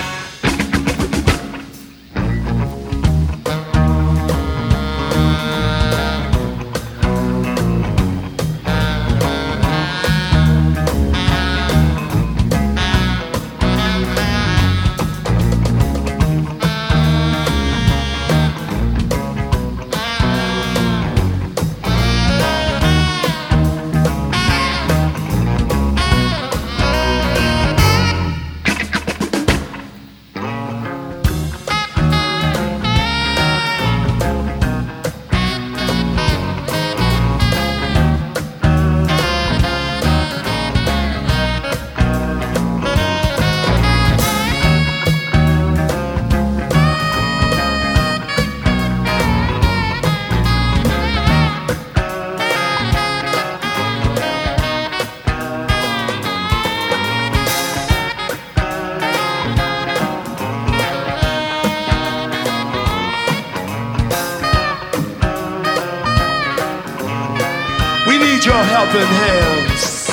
Helping hands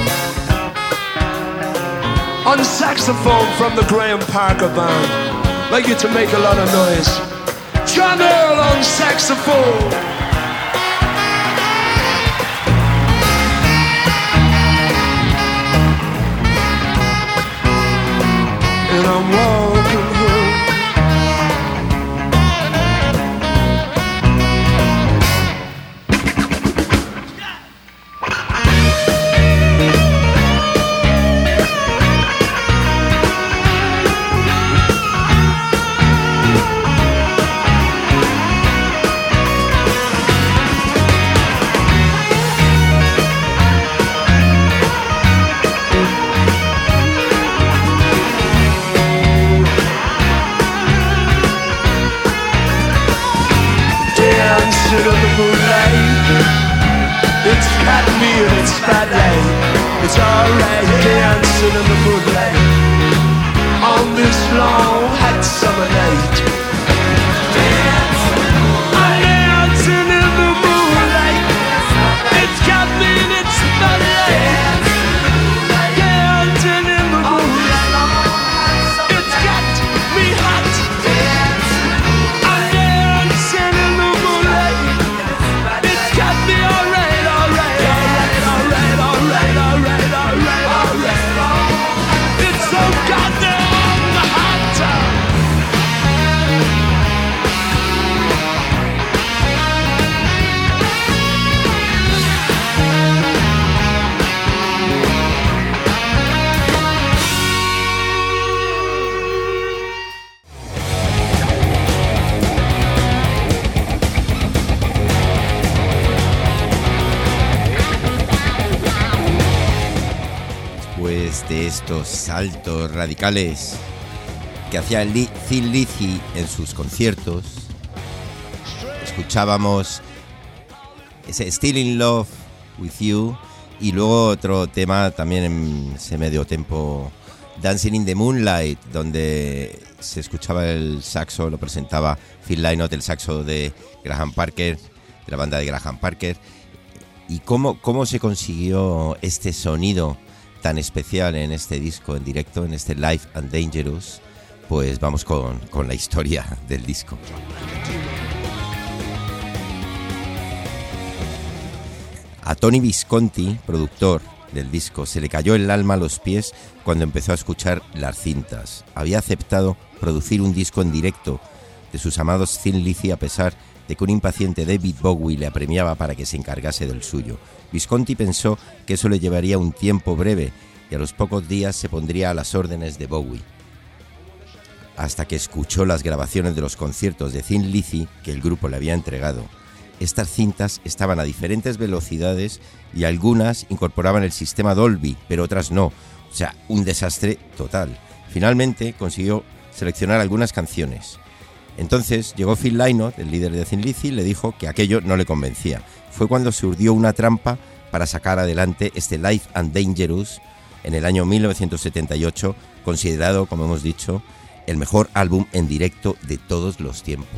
on saxophone from the Graham Parker band. Like you to make a lot of noise. John Earl on saxophone. And I'm walking home. In the moonlight, it's got me in its spotlight. It's alright dancing in the moonlight on this long hot summer night. I'm dancing in the moonlight. It's got me in its spotlight. Dancing in the moonlight. It's got me hot. I'm dancing in the moonlight. De estos saltos radicales que hacía Thin Lizzy en sus conciertos, escuchábamos ese Still in Love with You y luego otro tema también en ese medio tempo, Dancing in the Moonlight, donde se escuchaba el saxo, lo presentaba Phil Lynott, el saxo de Graham Parker, de la banda de Graham Parker. Y cómo, cómo se consiguió este sonido tan especial en este disco en directo, en este Live and Dangerous, pues vamos con, con la historia del disco. A Tony Visconti, productor del disco, se le cayó el alma a los pies cuando empezó a escuchar las cintas. Había aceptado producir un disco en directo de sus amados Thin Lizzy a pesar de que un impaciente David Bowie le apremiaba para que se encargase del suyo. Visconti pensó que eso le llevaría un tiempo breve y a los pocos días se pondría a las órdenes de Bowie. Hasta que escuchó las grabaciones de los conciertos de Thin Lizzy que el grupo le había entregado. Estas cintas estaban a diferentes velocidades y algunas incorporaban el sistema Dolby, pero otras no. O sea, un desastre total. Finalmente consiguió seleccionar algunas canciones. Entonces llegó Phil Lynott, el líder de Thin Lizzy, y le dijo que aquello no le convencía. Fue cuando se urdió una trampa para sacar adelante este Live and Dangerous en el año mil novecientos setenta y ocho, considerado, como hemos dicho, el mejor álbum en directo de todos los tiempos.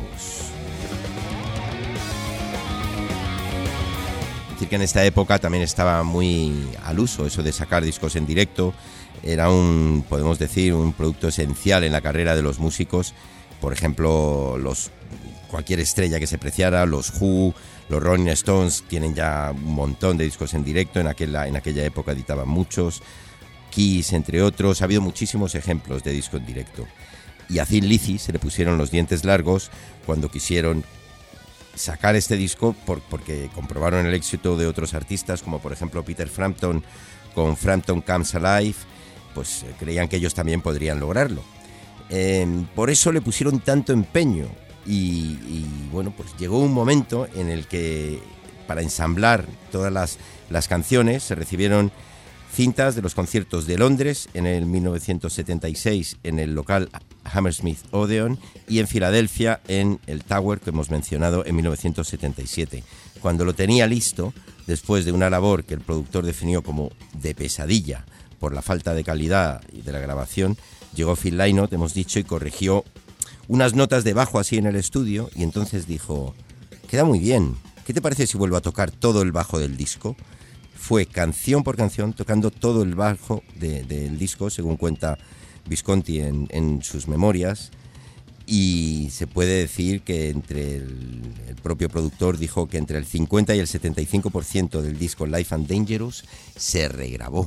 Es decir, que en esta época también estaba muy al uso eso de sacar discos en directo. Era un, podemos decir, un producto esencial en la carrera de los músicos. Por ejemplo, los cualquier estrella que se preciara, los Who, los Rolling Stones tienen ya un montón de discos en directo. En aquella, en aquella época editaban muchos. Kiss, entre otros. Ha habido muchísimos ejemplos de disco en directo. Y a Thin Lizzy se le pusieron los dientes largos cuando quisieron sacar este disco por, porque comprobaron el éxito de otros artistas, como por ejemplo Peter Frampton con Frampton Comes Alive, pues eh, creían que ellos también podrían lograrlo. Eh, por eso le pusieron tanto empeño y, y bueno, pues llegó un momento en el que para ensamblar todas las, las canciones se recibieron cintas de los conciertos de Londres en el mil novecientos setenta y seis en el local Hammersmith Odeon y en Filadelfia en el Tower que hemos mencionado en mil novecientos setenta y siete. Cuando lo tenía listo, después de una labor que el productor definió como de pesadilla por la falta de calidad de la grabación, llegó Phil Lynott, hemos dicho, y corrigió unas notas de bajo así en el estudio y entonces dijo: queda muy bien, ¿qué te parece si vuelvo a tocar todo el bajo del disco? Fue canción por canción tocando todo el bajo de, del disco, según cuenta Visconti en, en sus memorias, y se puede decir que entre el, el propio productor dijo que entre el cincuenta y el setenta y cinco por ciento del disco Live and Dangerous se regrabó.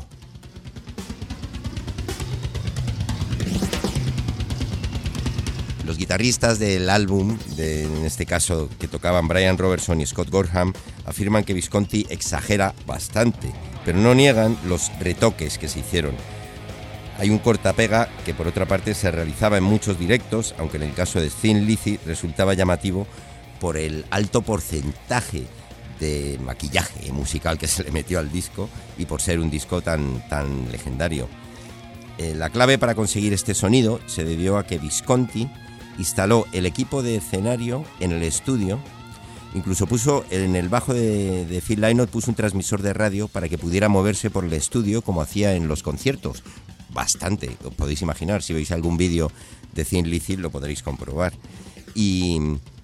Los guitarristas del álbum, de, en este caso que tocaban Brian Robertson y Scott Gorham, afirman que Visconti exagera bastante, pero no niegan los retoques que se hicieron. Hay un cortapega que por otra parte se realizaba en muchos directos, aunque en el caso de Thin Lizzy resultaba llamativo por el alto porcentaje de maquillaje musical que se le metió al disco y por ser un disco tan, tan legendario. Eh, la clave para conseguir este sonido se debió a que Visconti instaló el equipo de escenario en el estudio, incluso puso en el bajo de, de Phil Lynott puso un transmisor de radio para que pudiera moverse por el estudio como hacía en los conciertos. Bastante, os podéis imaginar, si veis algún vídeo de Thin Lizzy lo podréis comprobar. Y,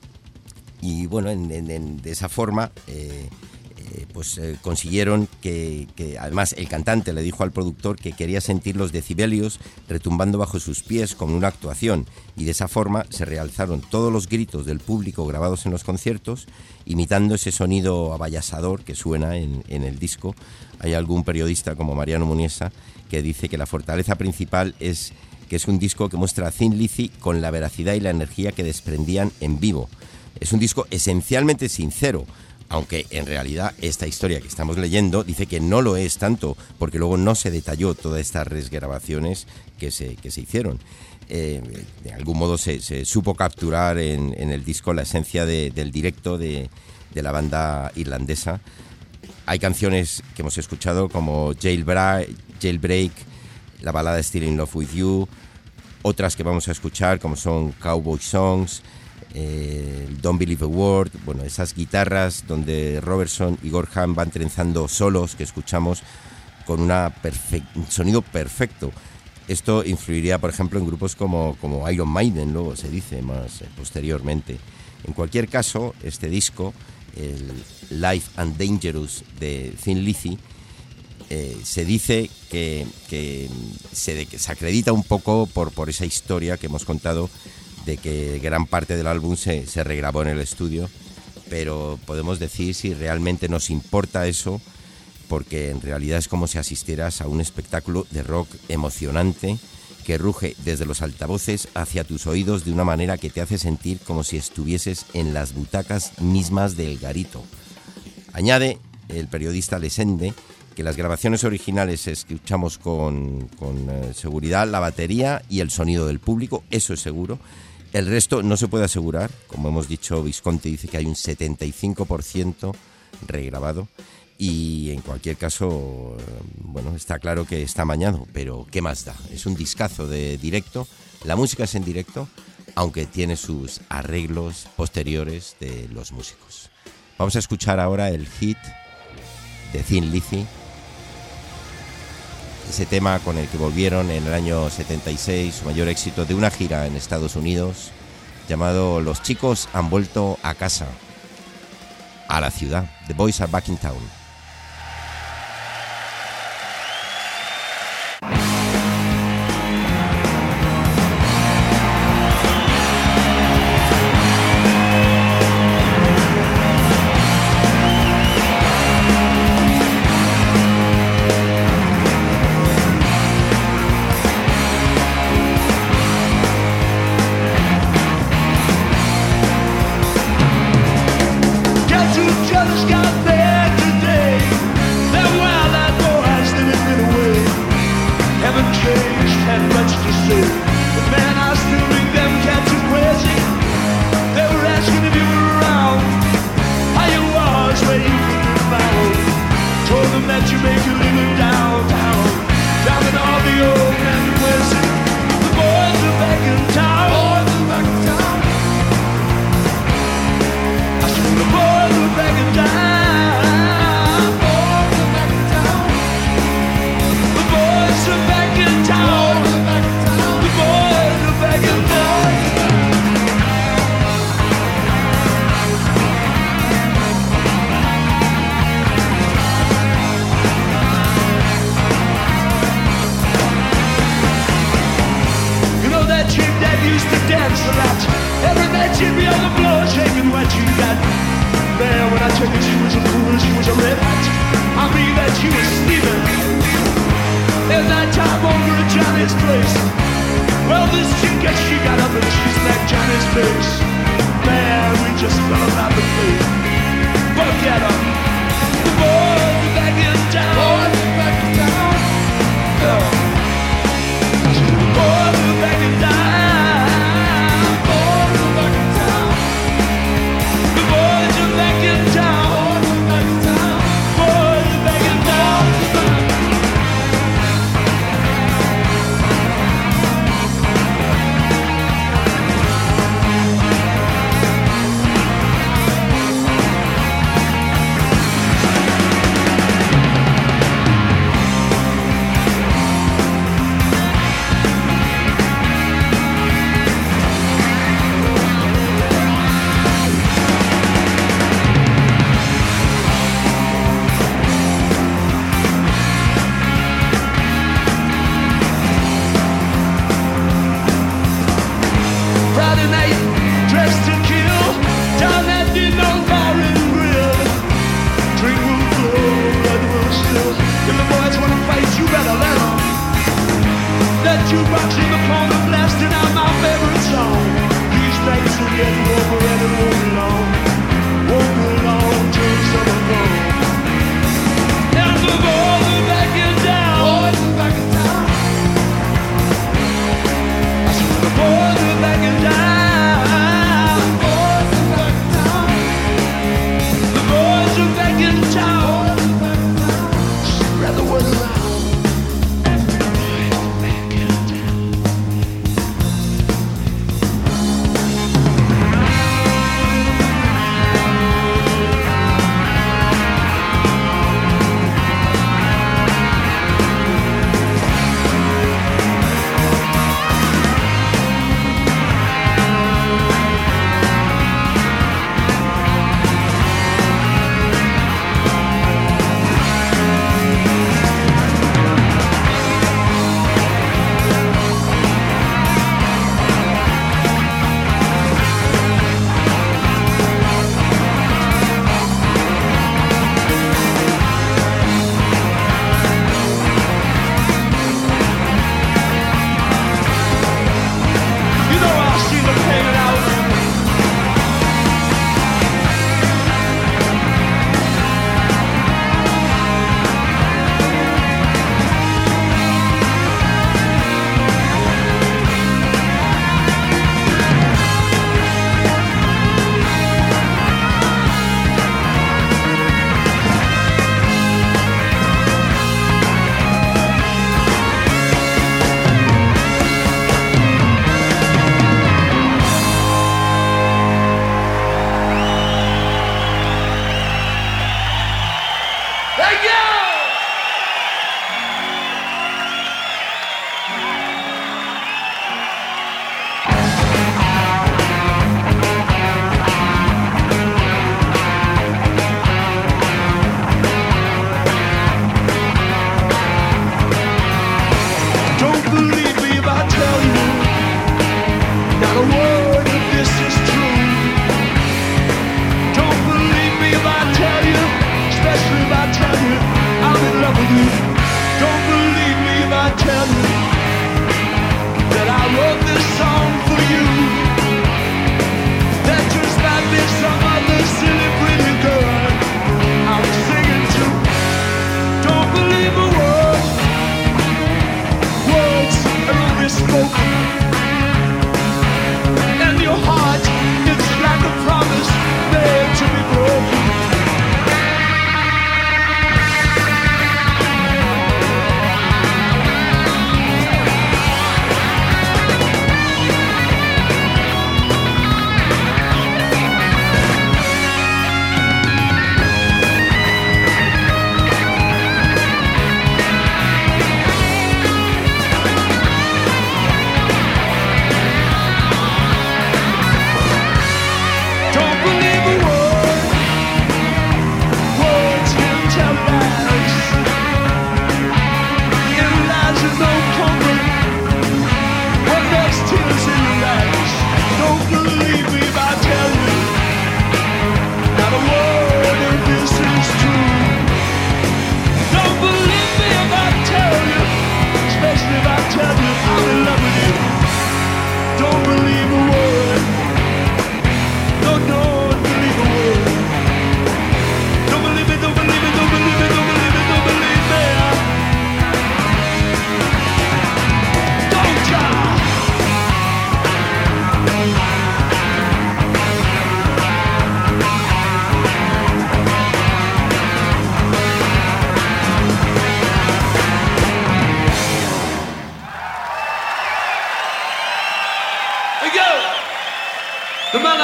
y bueno, en, en, en, de esa forma eh, eh, pues eh, consiguieron que, que además el cantante le dijo al productor que quería sentir los decibelios retumbando bajo sus pies como una actuación, y de esa forma se realzaron todos los gritos del público grabados en los conciertos, imitando ese sonido avallasador que suena en, en el disco. Hay algún periodista como Mariano Muniesa que dice que la fortaleza principal es que es un disco que muestra a Thin Lizzy con la veracidad y la energía que desprendían en vivo. Es un disco esencialmente sincero, aunque en realidad esta historia que estamos leyendo dice que no lo es tanto, porque luego no se detalló todas estas regrabaciones que se, que se hicieron. Eh, de algún modo se, se supo capturar en, en el disco la esencia de, del directo de, de la banda irlandesa. Hay canciones que hemos escuchado como Jailbreak, Jailbreak, la balada Still in Love with You, otras que vamos a escuchar como son Cowboy Songs, eh, Don't Believe a Word, bueno, esas guitarras donde Robertson y Gorham van trenzando solos que escuchamos con una perfe- un sonido perfecto. Esto influiría, por ejemplo, en grupos como, como Iron Maiden, luego se dice más eh, posteriormente. En cualquier caso, este disco, el Live and Dangerous de Thin Lizzy, eh, se dice que, que, se, que se acredita un poco por, por esa historia que hemos contado de que gran parte del álbum se, se regrabó en el estudio, pero podemos decir si realmente nos importa eso, porque en realidad es como si asistieras a un espectáculo de rock emocionante que ruge desde los altavoces hacia tus oídos de una manera que te hace sentir como si estuvieses en las butacas mismas del garito. Añade el periodista Lesende que las grabaciones originales escuchamos con, con eh, seguridad la batería y el sonido del público, eso es seguro. El resto no se puede asegurar, como hemos dicho, Visconti dice que hay un setenta y cinco por ciento regrabado y en cualquier caso, bueno, está claro que está amañado, pero ¿qué más da? Es un discazo de directo, la música es en directo, aunque tiene sus arreglos posteriores de los músicos. Vamos a escuchar ahora el hit de Thin Lizzy, ese tema con el que volvieron en el año setenta y seis, su mayor éxito de una gira en Estados Unidos, llamado Los chicos han vuelto a casa, a la ciudad. The Boys Are Back in Town. Just got there today. Them wild-eyed boys that have been away haven't changed, had much to say. But man, I still think them cats are crazy. They were asking if you were around, how you was, where you could be found. Told them that you make a living downtown, down in all the old and west. The boys are back in town. Boys are back in town. I said the boys are back in town. Used to dance a lot. Every night she'd be on the floor shaking what she got. Man, when I took her, she was a fool, she was a red hot. I mean that she was steaming. There's that time over at Johnny's place. Well, this chick, she got up and she smacked Johnny's face. Man, we just fell about the face. Forget her. The boys are back in town. Boys are back in town. Yeah. The boys are back in town. Jukebox in the corner blasting out my favorite song. These nights are getting over and it won't be long. Won't be long till summer comes. And the boys are back in town. Boys are back in town. I said the boys are back in town. Boys are back in town. The boys are back in town. Spread the word around.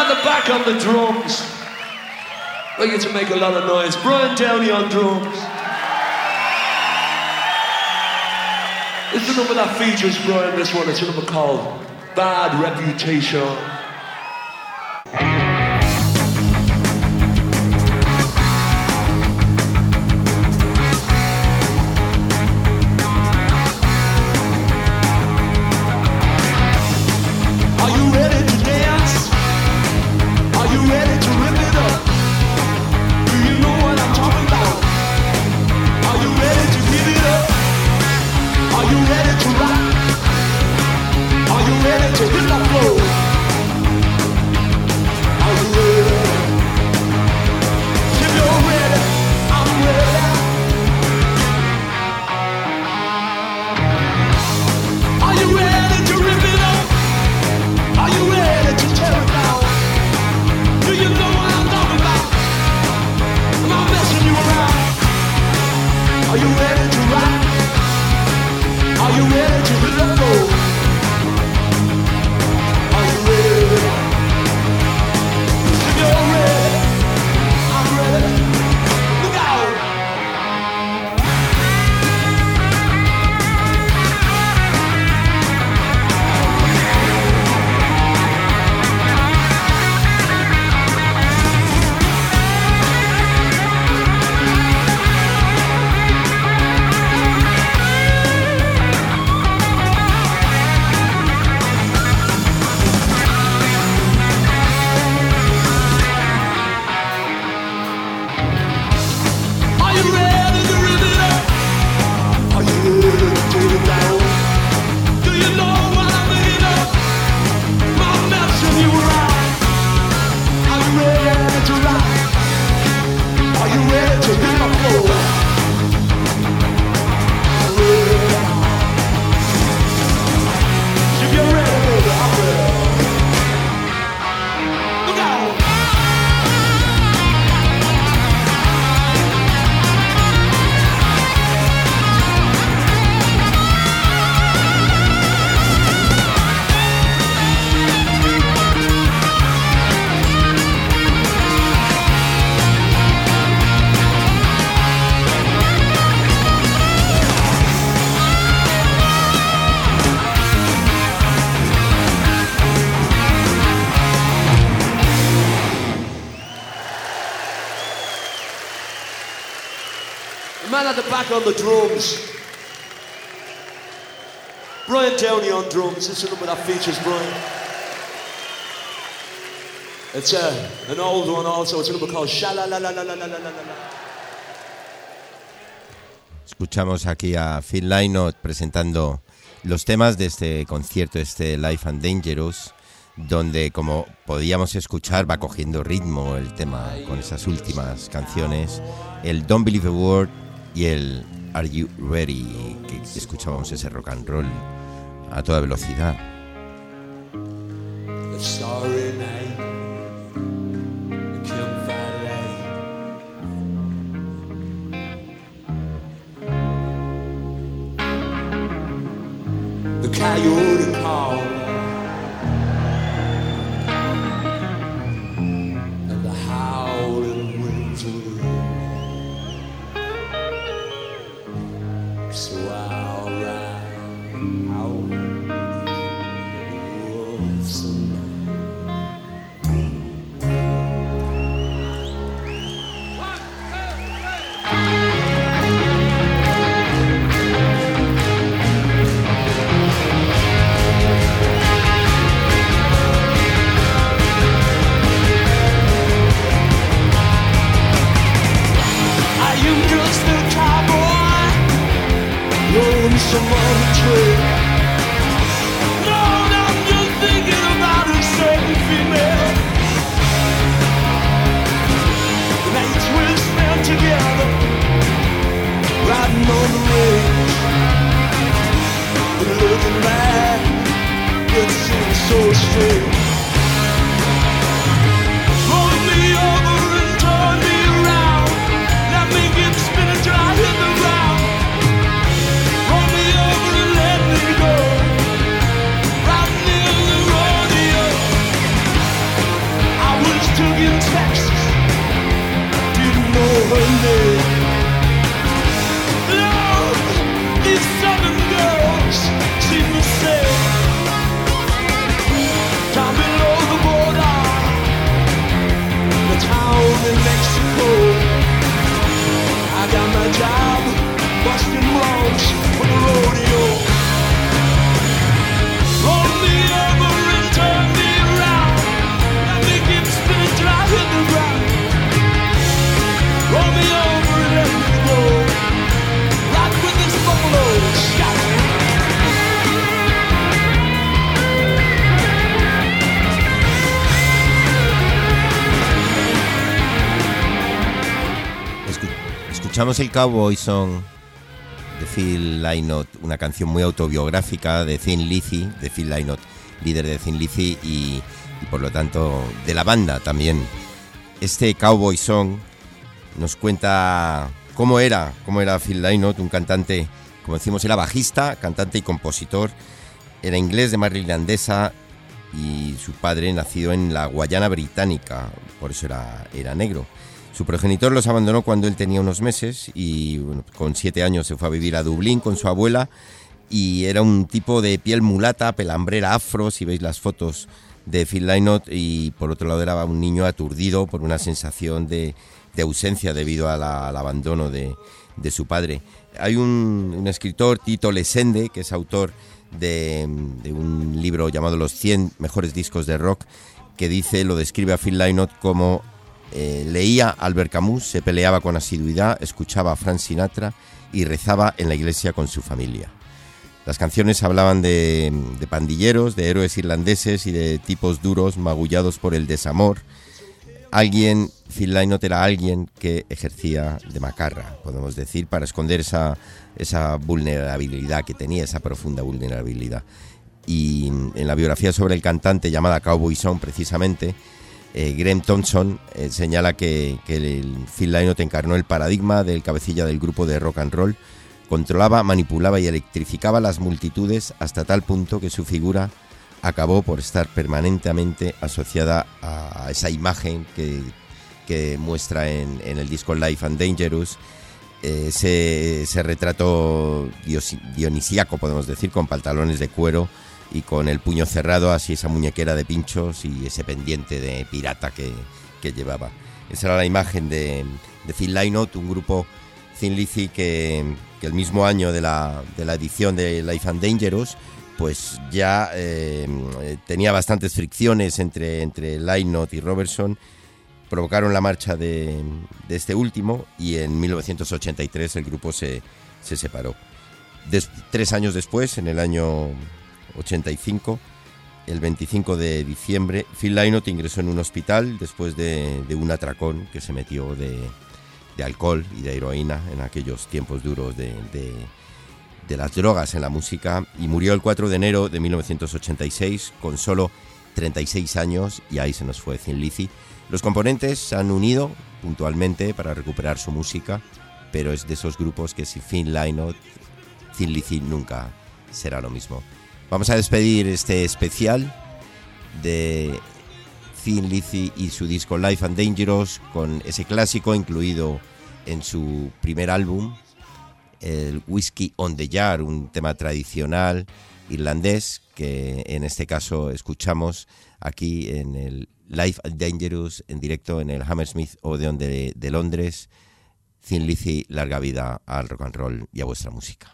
at the back on the drums. I get to make a lot of noise. Brian Downey on drums. It's the number that features Brian, this one. It's a number called Bad Reputation. Are you ready to dance? Are you ready to rip it up? Do you know what I'm talking about? Are you ready to give it up? Are you ready to rock? Are you ready to hit the floor? Are you ready? If you're ready, I'm ready. Are you ready to rip it up? Are you ready to tear it down? Do you know what I'm talking about? Am I messing you around? Are you ready to rock? Are you ready to hit the floor? Are you ready? If you're ready, I'm ready. Look out! Are you ready to rip it up? Are you ready to take it down? Do you know what I'm thinking of? I'm messing you around. Are you ready to rock? Are you ready to hit the floor? Are you ready? If you're ready, baby, I'm ready. Look out! The man at the back on the drums. Brian Downey on drums. It's a number that features Brian. It's uh, an old one also. It's a number called Sha-la-la-la-la-la-la-la-la. Escuchamos aquí a Phil Lynott presentando los temas de este concierto, este Live and Dangerous, donde, como podíamos escuchar, va cogiendo ritmo el tema con esas últimas canciones, el Don't Believe a Word y el Are You Ready, que escuchábamos ese rock and roll a toda velocidad. A starry night, a campfire light, the coyote call, and the howling winds of the wind. So I'll ride out the woods tonight. I am just a cowboy, rolling some other trail. Lord, I'm just thinking about a certain female. The nights we'll spend together, riding on the range. But looking back, it seems so strange. Roll me over and turn me around, let me get spinning till I hit the ground. Roll me over and let me took in Texas, didn't know her name. Love, these southern girls seem the same. Down below the border, the town in Mexico, I got my job busting moms for the rodeo. Roll me over and turn me around, let me get spinning dry in the ground. Roll me over and let me go, rock with this buffalo shot. Escuchamos el Cowboy Song de Phil Lynott, una canción muy autobiográfica de Thin Lizzy, de Phil Lynott, líder de Thin Lizzy y, y por lo tanto de la banda también. Este Cowboy Song nos cuenta cómo era, cómo era Phil Lynott, un cantante, como decimos, era bajista, cantante y compositor, era inglés de madre irlandesa y su padre nacido en la Guayana Británica, por eso era, era negro. Su progenitor los abandonó cuando él tenía unos meses y bueno, con siete años se fue a vivir a Dublín con su abuela y era un tipo de piel mulata, pelambrera afro, si veis las fotos de Phil Lynott, y por otro lado era un niño aturdido por una sensación de, de ausencia debido a la, al abandono de, de su padre. Hay un, un escritor, Tito Lesende, que es autor de, de un libro llamado Los cien mejores discos de rock, que dice, lo describe a Phil Lynott como Eh, leía Albert Camus, se peleaba con asiduidad, escuchaba a Frank Sinatra y rezaba en la iglesia con su familia. Las canciones hablaban de, de pandilleros, de héroes irlandeses y de tipos duros magullados por el desamor. Alguien, Phil Lynott era alguien que ejercía de macarra, podemos decir, para esconder esa, esa vulnerabilidad que tenía, esa profunda vulnerabilidad. Y en la biografía sobre el cantante llamada Cowboy Song, precisamente, Eh, Graham Thompson eh, señala que, que el Phil Lynott encarnó el paradigma del cabecilla del grupo de rock and roll, controlaba, manipulaba y electrificaba las multitudes hasta tal punto que su figura acabó por estar permanentemente asociada a, a esa imagen que, que muestra en, en el disco Life and Dangerous, eh, ese, ese retrato dionisíaco, podemos decir, con pantalones de cuero y con el puño cerrado, así esa muñequera de pinchos y ese pendiente de pirata que, que llevaba. Esa era la imagen de, de Phil Lynott, un grupo Thin Lizzy que, que el mismo año de la, de la edición de Life and Dangerous, pues ya eh, tenía bastantes fricciones entre, entre Lynott y Robertson, provocaron la marcha de, de este último y en mil novecientos ochenta y tres el grupo se, se separó. Des, tres años después, en el año ochenta y cinco, el veinticinco de diciembre, Phil Lynott ingresó en un hospital después de, de un atracón que se metió de, de alcohol y de heroína en aquellos tiempos duros de, de, de las drogas en la música, y murió el cuatro de enero de mil novecientos ochenta y seis con solo treinta y seis años, y ahí se nos fue Thin Lizzy. Los componentes se han unido puntualmente para recuperar su música, pero es de esos grupos que sin Phil Lynott, Thin Lizzy nunca será lo mismo. Vamos a despedir este especial de Thin Lizzy y su disco Life and Dangerous con ese clásico incluido en su primer álbum, el Whiskey on the Jar, un tema tradicional irlandés que en este caso escuchamos aquí en el Life and Dangerous en directo en el Hammersmith Odeon de, de Londres. Thin Lizzy, larga vida al rock and roll y a vuestra música.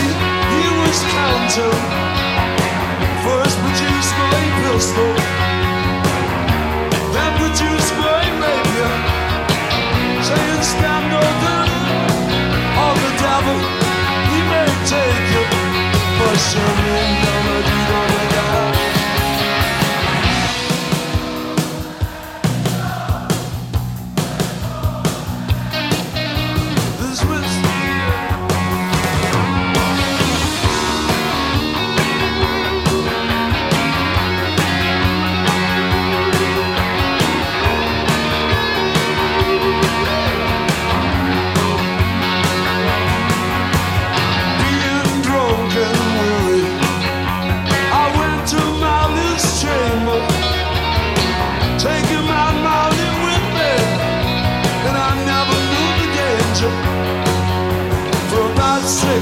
First produced my pistol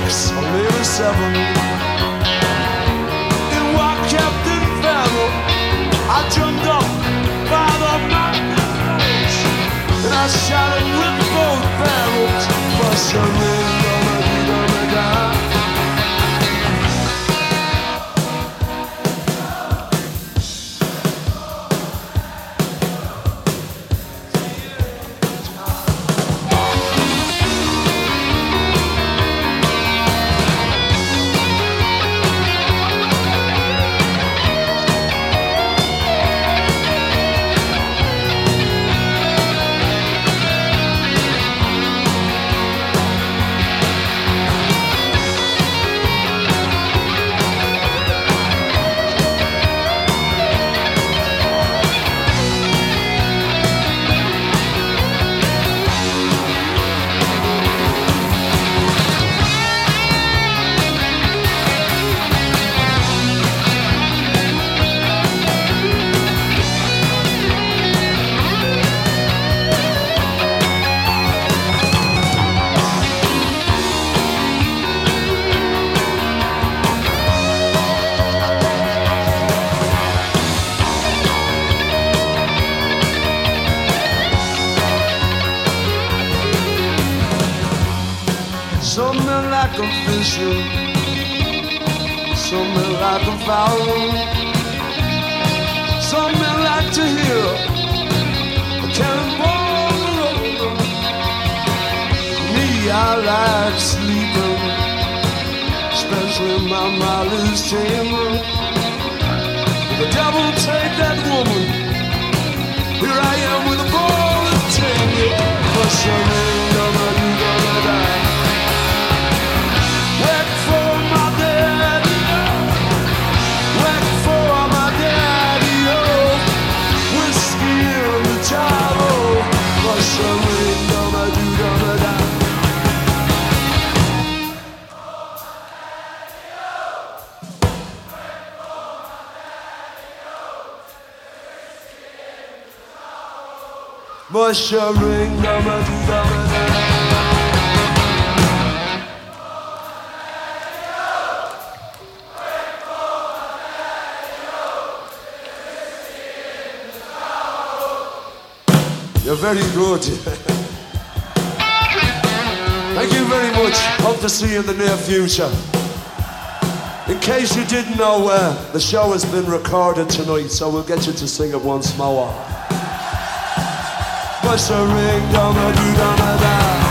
six or maybe seven. In what Captain Farrell, I jumped up by the mountain walls, and I shot it with both barrels. Bust a ring, gonna do, gonna die. Some men like a fishing, some men like a fowl. Some men like to hear a cannonball roll. Me, I like sleeping, especially my mileage chamber. The devil take that woman. Here I am with a ball and chain. But some ain't gonna do, gonna die. Wait for my daddy, wait for my daddy, oh, whiskey in the Java, but some ain't gonna do, gonna die. But some ain't gonna do, gonna die. You're very good. Thank you very much. Hope to see you in the near future. In case you didn't know, uh, the show has been recorded tonight, so we'll get you to sing it once more. What's a ring, dama do, dama da.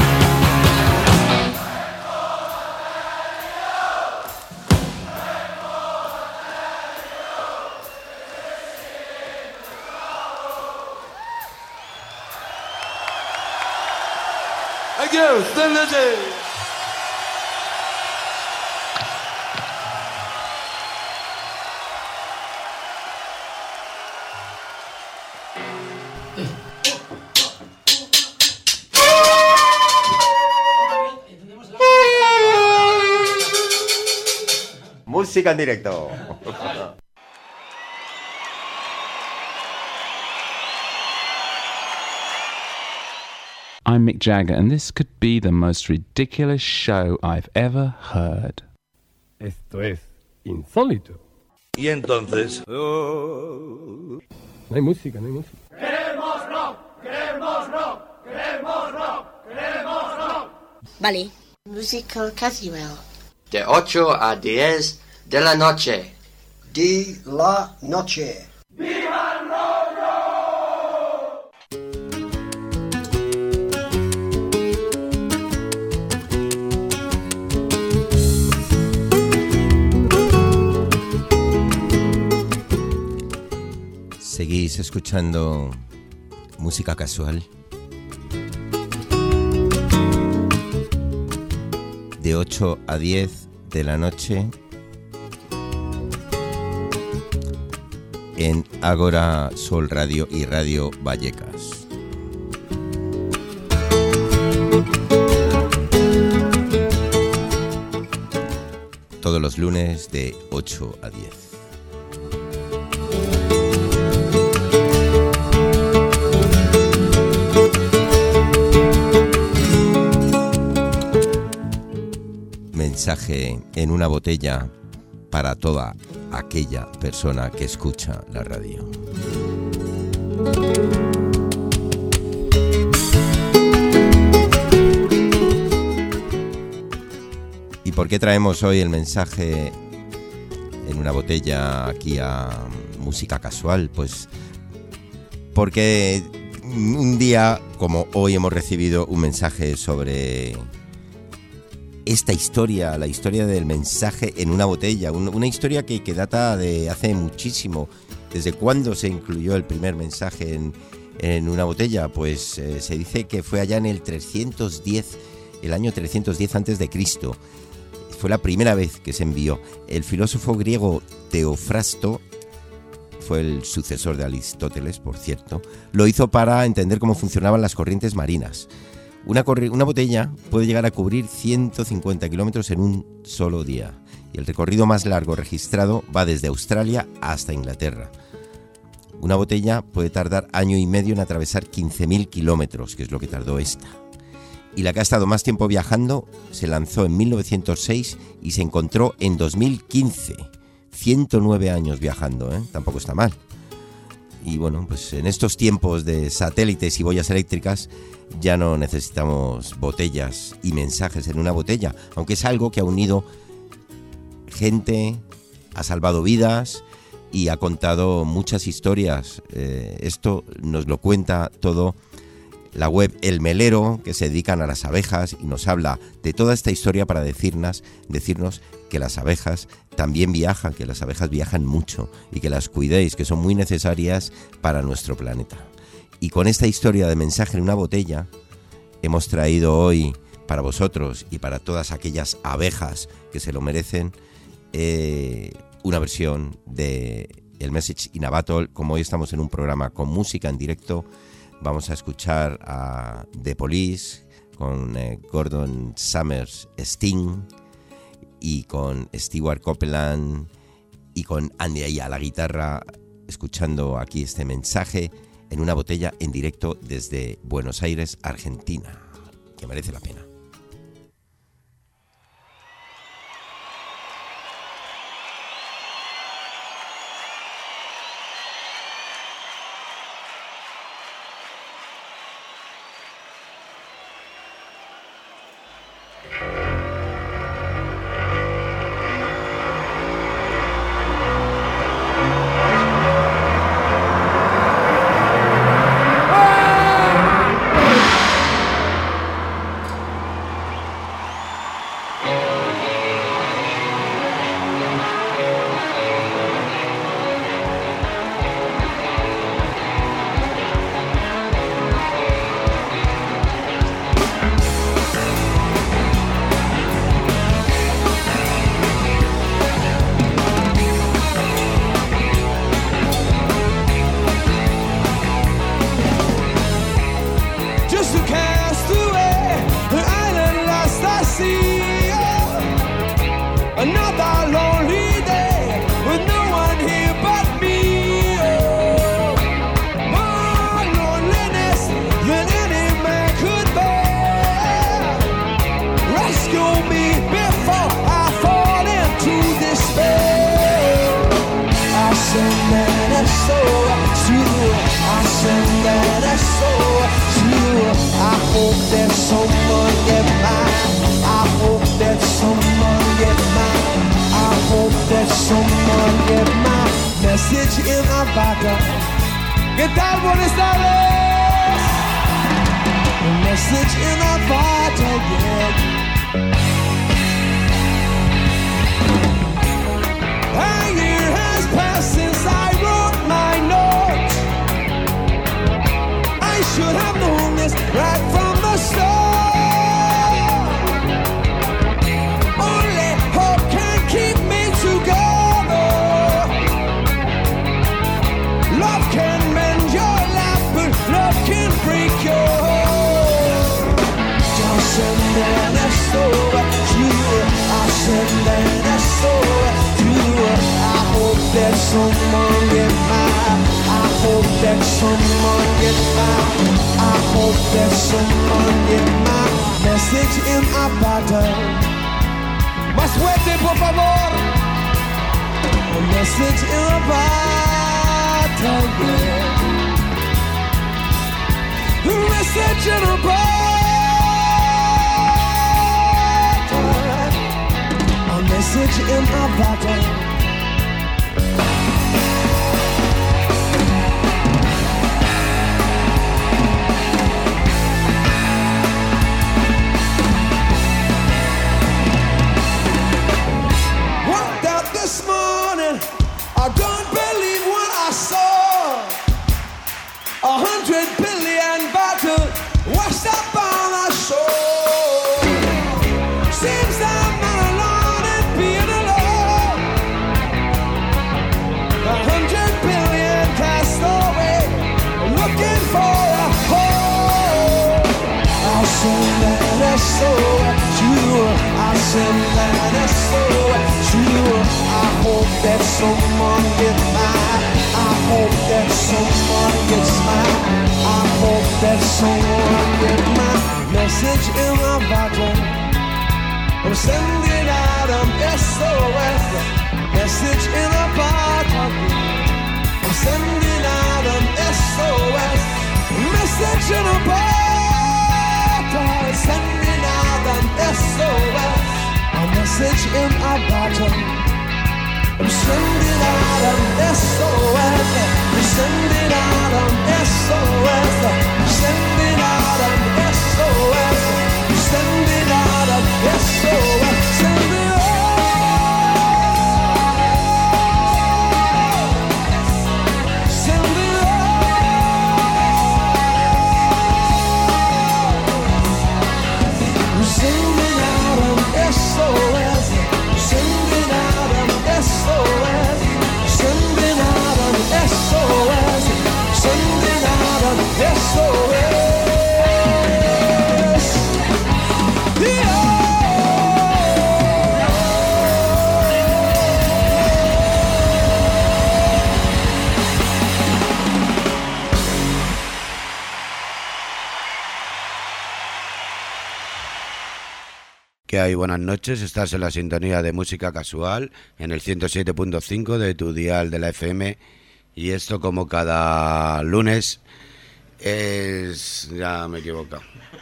Thank you, Thin Lizzy. Música en directo. I'm Mick Jagger, and this could be the most ridiculous show I've ever heard. Esto es insólito. Y entonces... Oh... No hay música, no hay música. Queremos rock, queremos rock, queremos rock, queremos rock. Vale. Musical Casual. De ocho a diez de la noche. De la noche. ¡Viva el rollo! Seguís escuchando música casual. De ocho a diez de la noche en Ágora Sol Radio y Radio Vallecas. Todos los lunes de ocho a diez. mensaje en una botella para toda aquella persona que escucha la radio. ¿Y por qué traemos hoy el mensaje en una botella aquí a Música Casual? Pues porque un día como hoy hemos recibido un mensaje sobre esta historia, la historia del mensaje en una botella, una historia que, que data de hace muchísimo. ¿Desde cuándo se incluyó el primer mensaje en, en una botella? Pues eh, se dice que fue allá en el trescientos diez, el año trescientos diez antes de Cristo. Fue la primera vez que se envió. El filósofo griego Teofrasto, fue el sucesor de Aristóteles, por cierto, lo hizo para entender cómo funcionaban las corrientes marinas. Una, corri- una botella puede llegar a cubrir ciento cincuenta kilómetros en un solo día, y el recorrido más largo registrado va desde Australia hasta Inglaterra. Una botella puede tardar año y medio en atravesar quince mil kilómetros, que es lo que tardó esta. Y la que ha estado más tiempo viajando se lanzó en mil novecientos seis y se encontró en dos mil quince. ciento nueve años viajando, ¿eh? Tampoco está mal. Y bueno, pues en estos tiempos de satélites y boyas eléctricas ya no necesitamos botellas y mensajes en una botella, aunque es algo que ha unido gente, ha salvado vidas y ha contado muchas historias. Eh, esto nos lo cuenta todo la web El Melero, que se dedican a las abejas, y nos habla de toda esta historia para decirnos, decirnos que las abejas también viajan, que las abejas viajan mucho y que las cuidéis, que son muy necesarias para nuestro planeta. Y con esta historia de mensaje en una botella hemos traído hoy para vosotros y para todas aquellas abejas que se lo merecen eh, una versión de El Message in a Bottle. Como hoy estamos en un programa con música en directo, vamos a escuchar a The Police con eh, Gordon Summers Sting y con Stewart Copeland y con Andy ahí a la guitarra, escuchando aquí este mensaje en una botella en directo desde Buenos Aires, Argentina, que merece la pena. Más fuerte, por favor. A message in a bottle, yeah. A message in a bottle. A message in a bottle. This morning, I don't believe what I saw. A hundred billion bottles washed up on our shore. Seems I'm not alone in being alone. A hundred billion cast away, looking for a home. I'll send that S O S to you. I'll send that S O S to you. I hope that someone gets mine. I hope that someone gets mine. I hope that someone gets my message in my bottle. I'm sending out an S O S, message in a bottle. I'm sending out an S O S, message in a bottle. Sending out an S O S, a message in a bottle. I'm sending out an S O S. I'm sending out an S O S. I'm sending out an S O S. I'm sending out an S O S. Sending out. Sending out. I'm sending out an S O S. Sending out an S O S, sending out an S O S, sending out an S O S. Yeah. ¿Qué hay? Buenas noches, estás en la sintonía de Música Casual en el ciento siete punto cinco de tu dial de la F M, y esto, como cada lunes, es... ya me he equivocado.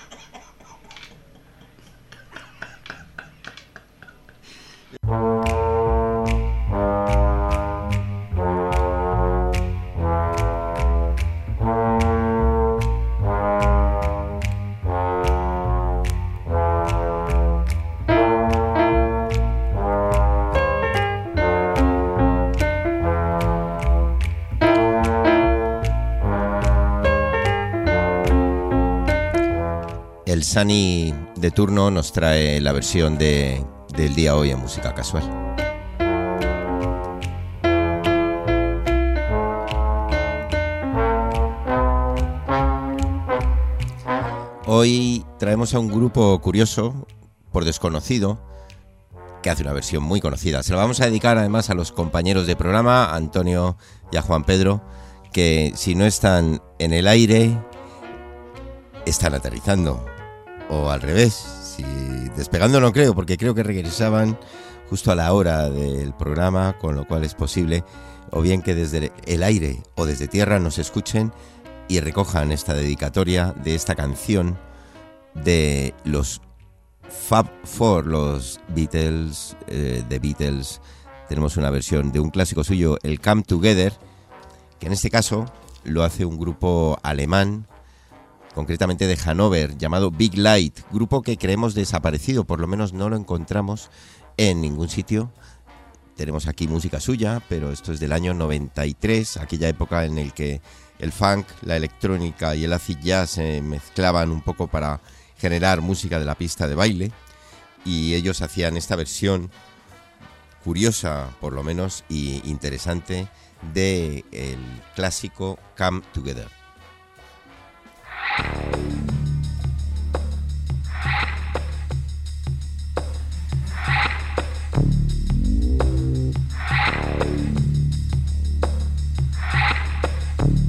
El Sani de turno nos trae la versión de, del día hoy en Música Casual. Hoy traemos a un grupo curioso, por desconocido, que hace una versión muy conocida. Se la vamos a dedicar además a los compañeros de programa, a Antonio y a Juan Pedro, que si no están en el aire, están aterrizando. O al revés, si despegando no creo, porque creo que regresaban justo a la hora del programa, con lo cual es posible o bien que desde el aire o desde tierra nos escuchen y recojan esta dedicatoria de esta canción de los Fab Four, los Beatles, eh, The Beatles. Tenemos una versión de un clásico suyo, el Come Together, que en este caso lo hace un grupo alemán, concretamente de Hannover, llamado Big Light, grupo que creemos desaparecido, por lo menos no lo encontramos en ningún sitio. Tenemos aquí música suya, pero esto es del año noventa y tres, aquella época en el que el funk, la electrónica y el acid jazz se mezclaban un poco para generar música de la pista de baile, y ellos hacían esta versión curiosa, por lo menos, y interesante de el clásico Come Together.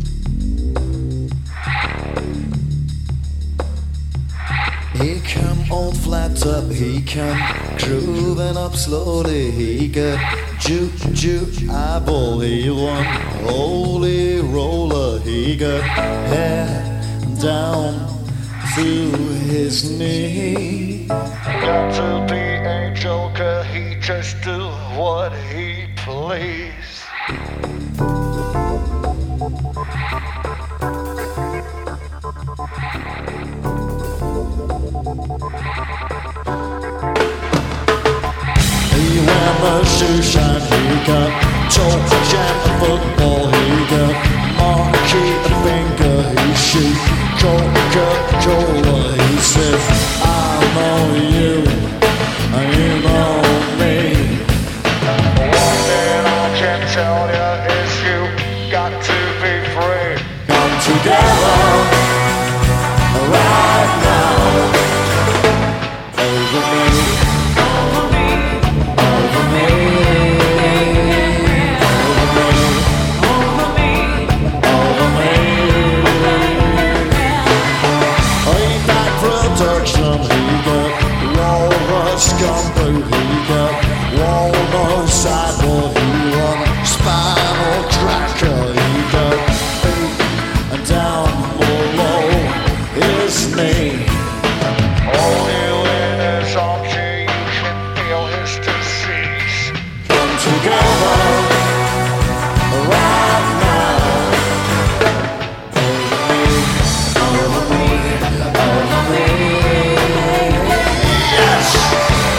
Hey, come On flat top he come, grooving up slowly he got juke, juke, eyeball he won, holy roller he got, head down to his knee. Got to be a joker, he just do what he please. He went the shoe shine, he got toe jam and football, he got marquee and finger, he shoot Coca-Cola, he says, I know you, and you know me. One thing I can tell you is you got to be free. Come together right now. Over me, over me, over me, over me, over me, over me. Ain't that production? He got walrus gumbo, he got walnut sideboard, he run spinal cracker, he got eight and down below his knee. All you in his armchair, you can feel his disease. Come together right now. Over me, over me, over me. Yes!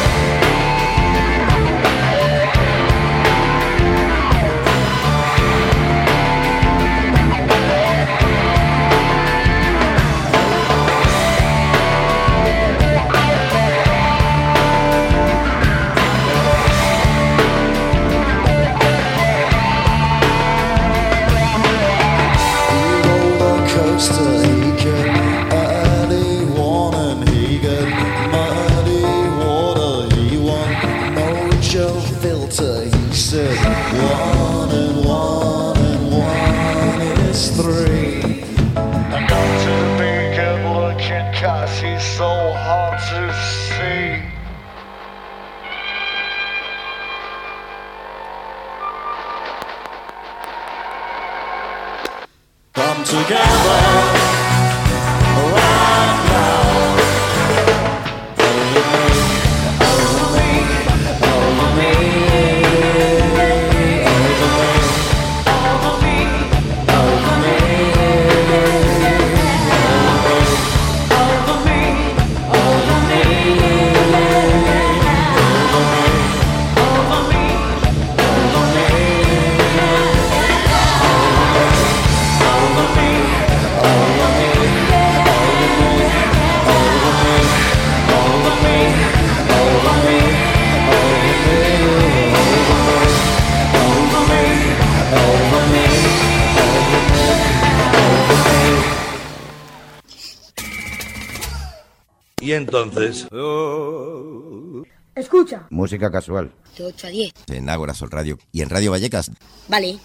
Y entonces... Escucha. Música casual. De ocho a diez. En Ágora Sol Radio y en Radio Vallecas. Vale.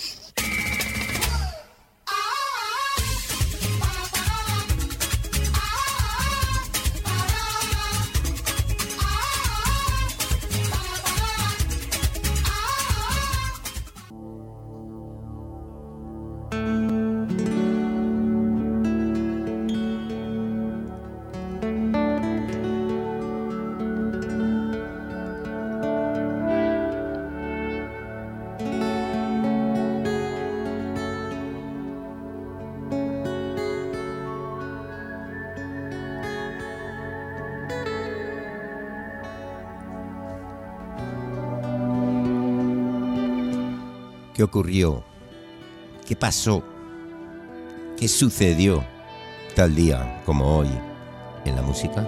¿Qué ocurrió? ¿Qué pasó? ¿Qué sucedió tal día como hoy en la música?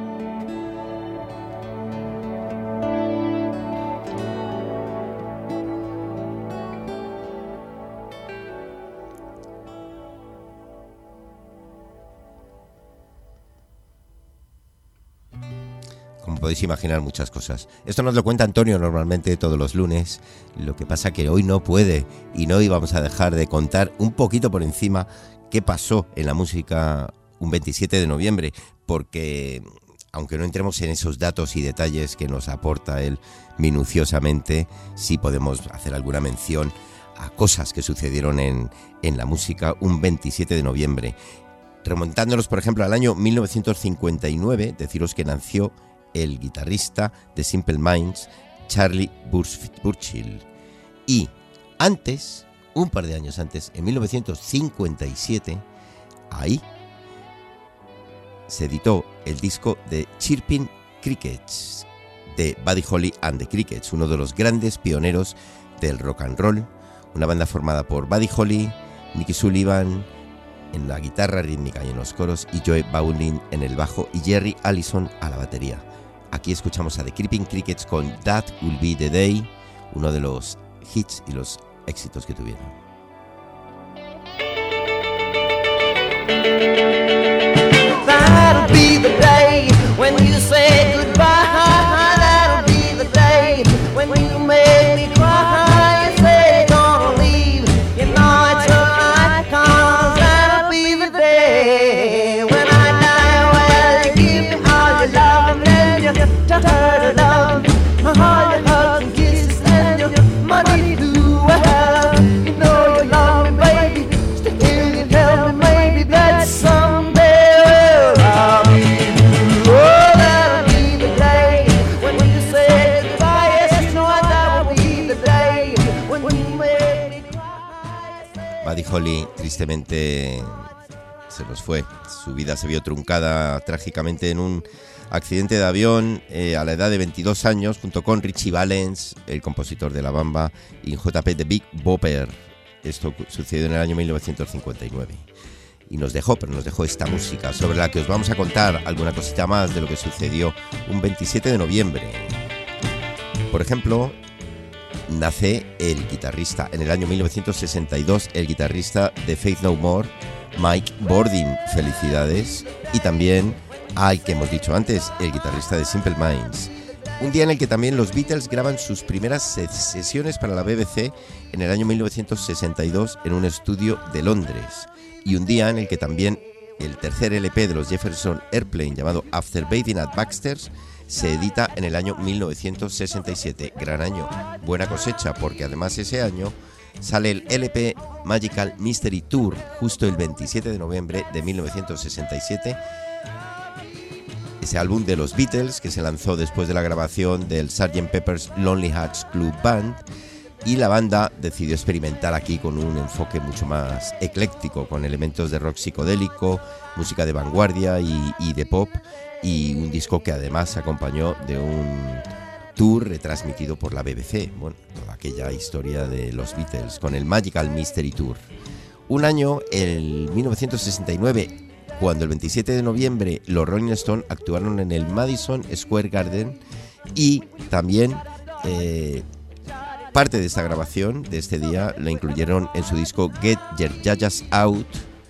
Como podéis imaginar, muchas cosas. Esto nos lo cuenta Antonio normalmente todos los lunes. Lo que pasa que hoy no puede y no íbamos a dejar de contar un poquito por encima qué pasó en la música un veintisiete de noviembre, porque aunque no entremos en esos datos y detalles que nos aporta él minuciosamente, sí podemos hacer alguna mención a cosas que sucedieron en, en la música un veintisiete de noviembre. Remontándonos, por ejemplo, al año mil novecientos cincuenta y nueve, deciros que nació el guitarrista de Simple Minds, Charlie Burchill. Y antes, un par de años antes, en mil novecientos cincuenta y siete, ahí se editó el disco de Chirping Crickets, de Buddy Holly and the Crickets, uno de los grandes pioneros del rock and roll, una banda formada por Buddy Holly, Nicky Sullivan en la guitarra rítmica y en los coros, y Joe Bowling en el bajo y Jerry Allison a la batería. Aquí escuchamos a The Creeping Crickets con That Will Be the Day, uno de los hits y los éxitos que tuvieron. That'll be the day when you say goodbye. That'll be the day when you make me cry. You say you're gonna leave, you know it's alright, 'cause that'll be the day when I die. Well, you give me all your love and then you tell her to love, all your hugs and kisses and your money too. Well, you know you love me, baby. Still you tell me maybe that someday. Buddy Holly tristemente se nos fue. Su vida se vio truncada trágicamente en un accidente de avión eh, a la edad de veintidós años, junto con Richie Valens, el compositor de La Bamba, y J P The Big Bopper. Esto sucedió en el año mil novecientos cincuenta y nueve. Y nos dejó, pero nos dejó esta música, sobre la que os vamos a contar alguna cosita más de lo que sucedió un veintisiete de noviembre. Por ejemplo, nace el guitarrista, en el año mil novecientos sesenta y dos, el guitarrista de Faith No More, Mike Bordin. Felicidades. Y también al que hemos dicho antes, el guitarrista de Simple Minds. Un día en el que también los Beatles graban sus primeras sesiones para la B B C en el año mil novecientos sesenta y dos en un estudio de Londres. Y un día en el que también el tercer L P de los Jefferson Airplane, llamado After Bathing at Baxter's, se edita en el año mil novecientos sesenta y siete. Gran año, buena cosecha, porque además ese año sale el L P Magical Mystery Tour, justo el veintisiete de noviembre de mil novecientos sesenta y siete. Ese álbum de los Beatles que se lanzó después de la grabación del sergeant Pepper's Lonely Hearts Club Band, y la banda decidió experimentar aquí con un enfoque mucho más ecléctico, con elementos de rock psicodélico, música de vanguardia y, y de pop, y un disco que además se acompañó de un tour retransmitido por la B B C, bueno, toda aquella historia de los Beatles, con el Magical Mystery Tour. Un año, el mil novecientos sesenta y nueve, cuando el veintisiete de noviembre los Rolling Stones actuaron en el Madison Square Garden, y también eh, parte de esta grabación de este día la incluyeron en su disco Get Your Yayas Out,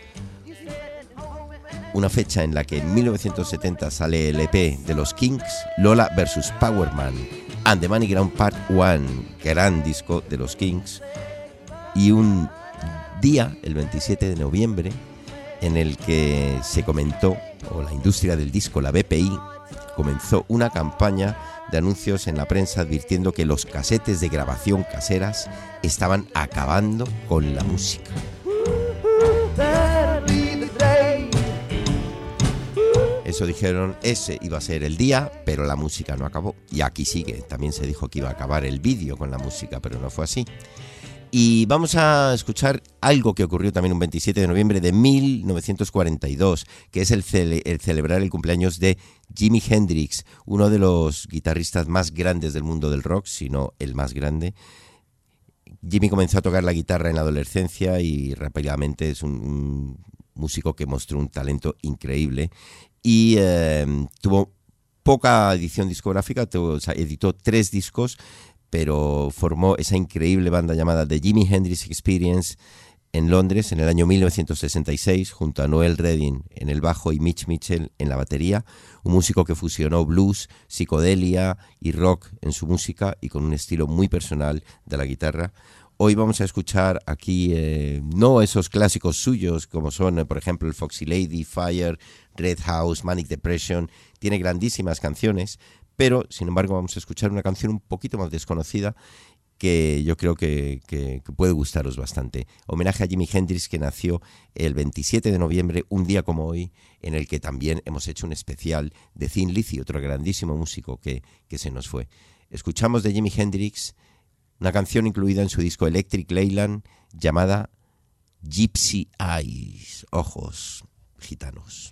una fecha en la que en mil novecientos setenta sale el E P de los Kings, Lola versus Powerman and the Money Ground Part uno, gran disco de los Kings, y un día, el veintisiete de noviembre, en el que se comentó, o la industria del disco, la B P I, comenzó una campaña de anuncios en la prensa advirtiendo que los casetes de grabación caseras estaban acabando con la música. Eso dijeron, ese iba a ser el día, pero la música no acabó. Y aquí sigue, también se dijo que iba a acabar el vídeo con la música, pero no fue así. Y vamos a escuchar algo que ocurrió también un veintisiete de noviembre de mil novecientos cuarenta y dos, que es el, cele- el celebrar el cumpleaños de Jimi Hendrix, uno de los guitarristas más grandes del mundo del rock, si no el más grande. Jimi comenzó a tocar la guitarra en la adolescencia y rápidamente es un, un músico que mostró un talento increíble, y eh, tuvo poca edición discográfica, tuvo, o sea, editó tres discos, pero formó esa increíble banda llamada The Jimi Hendrix Experience en Londres en el año mil novecientos sesenta y seis, junto a Noel Redding en el bajo y Mitch Mitchell en la batería, un músico que fusionó blues, psicodelia y rock en su música, y con un estilo muy personal de la guitarra. Hoy vamos a escuchar aquí eh, no esos clásicos suyos como son, eh, por ejemplo, el Foxy Lady, Fire, Red House, Manic Depression. Tiene grandísimas canciones, pero sin embargo vamos a escuchar una canción un poquito más desconocida que yo creo que, que, que puede gustaros bastante. Homenaje a Jimi Hendrix, que nació el veintisiete de noviembre, un día como hoy, en el que también hemos hecho un especial de Thin Lizzy, otro grandísimo músico que, que se nos fue. Escuchamos de Jimi Hendrix una canción incluida en su disco Electric Leyland llamada Gypsy Eyes, ojos gitanos.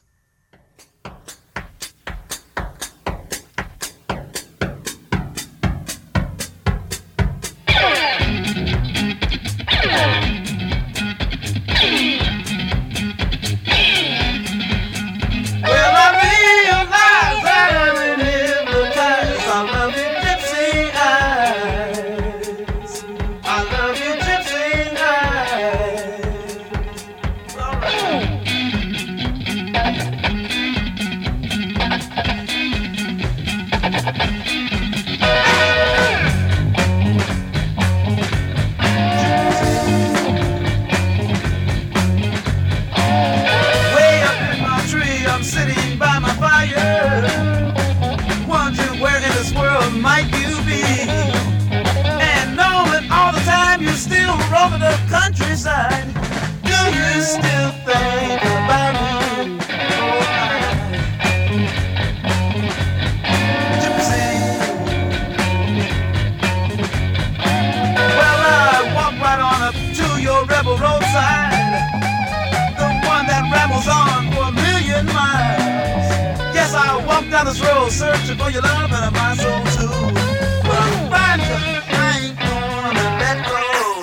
Countryside, do you still think about me? Gypsy. Well, I walk right on up to your rebel roadside, the one that rambles on for a million miles. Yes, I walk down this road searching for your love and my soul too. But I'm finding I ain't gonna let go.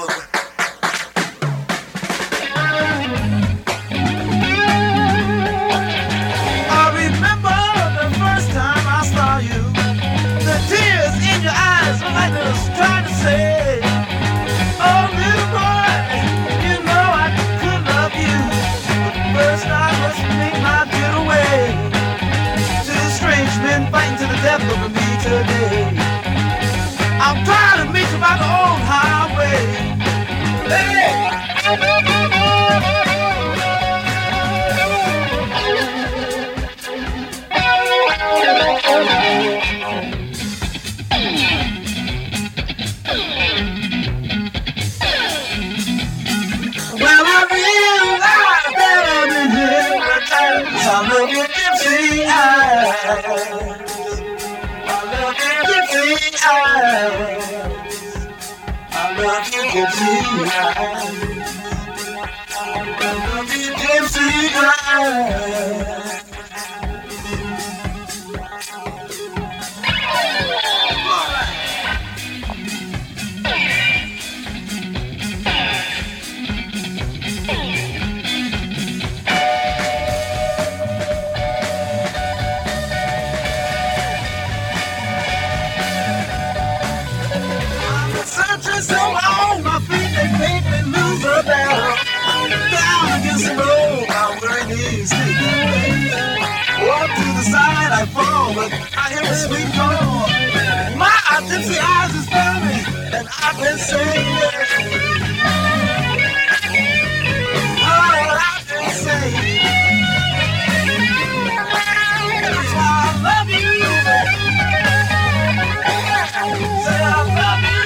Trying to say, oh little boy, you know I could love you, but first I must make my getaway to strange men fighting to the death over me today. I'm trying to meet you by the old highway. Hey! I love you, gypsy eyes. I love you, gypsy eyes. I love you, gypsy eyes. I love you, gypsy eyes. So long, my feet they make me lose a battle. Down against the road, I'm wearing these sneakers. Walk to the side, I fall, but I hear a sweet call. My gypsy eyes is burning, and I've been saying, oh, I've been saying, that's why I love you. Say I love you.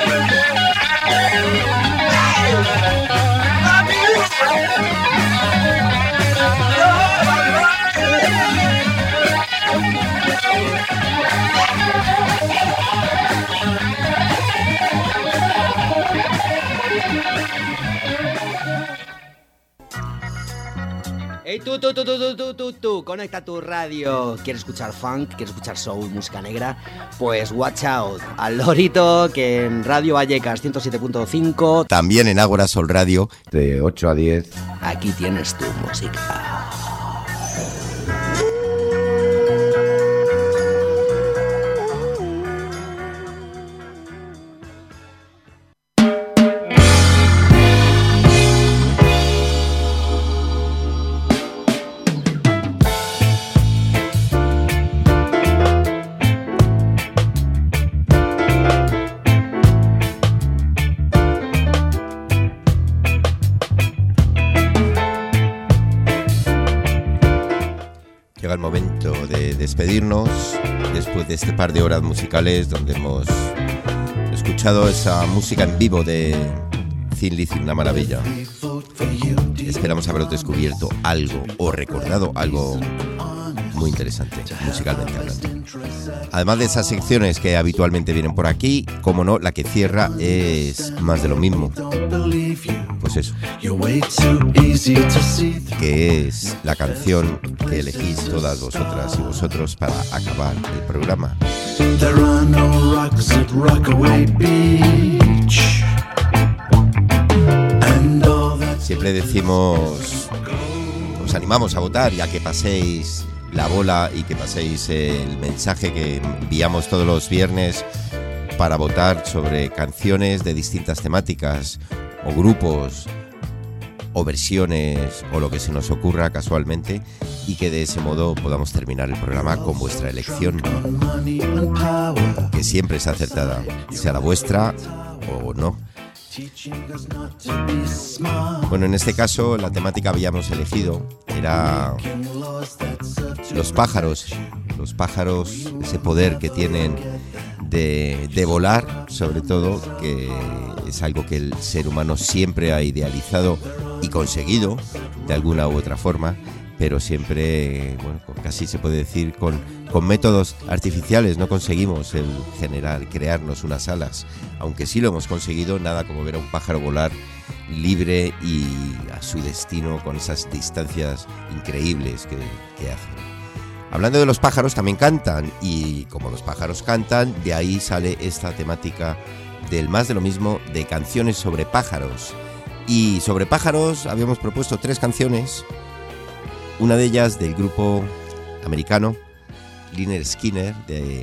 Hey, tú, tú, tú, tú, tú, tú, tú, tú, conecta tu radio. ¿Quieres escuchar funk? ¿Quieres escuchar soul, música negra? Pues watch out, al lorito, que en Radio Vallecas ciento siete punto cinco. También en Ágora Sol Radio. De ocho a diez. Aquí tienes tu música. Llega el momento de despedirnos después de este par de horas musicales donde hemos escuchado esa música en vivo de Thin Lizzy, una maravilla. Esperamos haberos descubierto algo o recordado algo muy interesante, musicalmente hablando. Además de esas secciones que habitualmente vienen por aquí, como no, la que cierra es más de lo mismo. Pues eso, que es la canción que elegís todas vosotras y vosotros para acabar el programa. Siempre decimos, os animamos a votar y a que paséis la bola y que paséis el mensaje que enviamos todos los viernes para votar sobre canciones de distintas temáticas o grupos o versiones o lo que se nos ocurra casualmente, y que de ese modo podamos terminar el programa con vuestra elección, que siempre es acertada, sea la vuestra o no. Bueno, en este caso la temática habíamos elegido era los pájaros, los pájaros, ese poder que tienen de, de volar, sobre todo, que es algo que el ser humano siempre ha idealizado y conseguido de alguna u otra forma, pero siempre, bueno, casi se puede decir con, con métodos artificiales no conseguimos el generar, crearnos unas alas, aunque sí lo hemos conseguido, nada como ver a un pájaro volar libre y a su destino con esas distancias increíbles que, que hacen. Hablando de los pájaros, también cantan, y como los pájaros cantan, de ahí sale esta temática del más de lo mismo, de canciones sobre pájaros. Y sobre pájaros habíamos propuesto tres canciones, una de ellas del grupo americano Lynyrd Skynyrd de,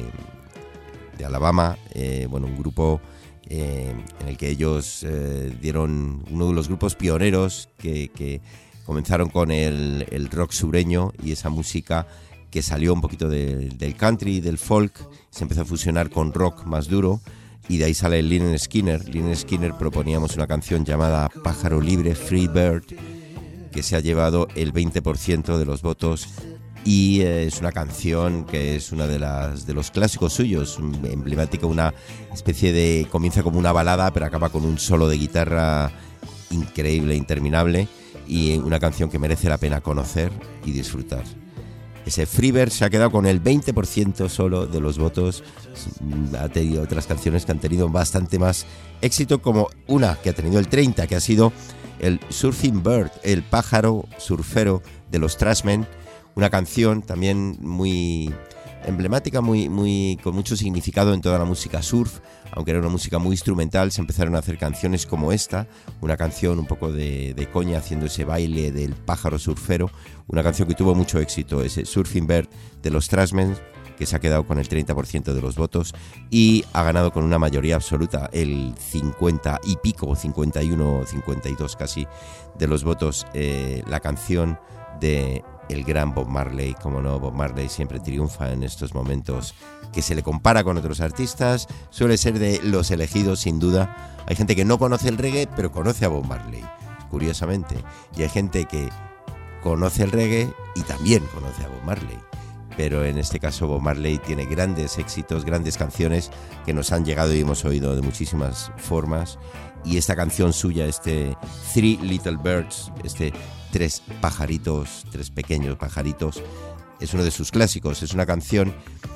de Alabama, eh, bueno, un grupo eh, en el que ellos eh, dieron uno de los grupos pioneros que, que comenzaron con el, el rock sureño y esa música que salió un poquito de, del country y del folk, se empezó a fusionar con rock más duro, y de ahí sale el Lynyrd Skynyrd. Lynyrd Skynyrd proponíamos una canción llamada Pájaro Libre, Free Bird, que se ha llevado el veinte por ciento de los votos, y eh, es una canción que es una de las de los clásicos suyos, emblemática, una especie de, comienza como una balada pero acaba con un solo de guitarra increíble, interminable, y una canción que merece la pena conocer y disfrutar. Ese Freebird se ha quedado con el veinte por ciento solo de los votos. Ha tenido otras canciones que han tenido bastante más éxito, como una que ha tenido el treinta por ciento, que ha sido el Surfing Bird, el pájaro surfero de los Trashmen, una canción también muy emblemática, muy, muy, con mucho significado en toda la música surf. Aunque era una música muy instrumental, se empezaron a hacer canciones como esta, una canción un poco de, de coña, haciendo ese baile del pájaro surfero, una canción que tuvo mucho éxito, ese Surfing Bird de los Trashmen, que se ha quedado con el treinta por ciento de los votos y ha ganado con una mayoría absoluta, el cincuenta y pico, cincuenta y uno, cincuenta y dos casi, de los votos, eh, la canción de el gran Bob Marley. Como no, Bob Marley siempre triunfa en estos momentos que se le compara con otros artistas, suele ser de los elegidos sin duda. Hay gente que no conoce el reggae pero conoce a Bob Marley, curiosamente, y hay gente que conoce el reggae y también conoce a Bob Marley. Pero en este caso Bob Marley tiene grandes éxitos, grandes canciones que nos han llegado y hemos oído de muchísimas formas, y esta canción suya, este Three Little Birds, este tres pajaritos, tres pequeños pajaritos, es uno de sus clásicos. Es una canción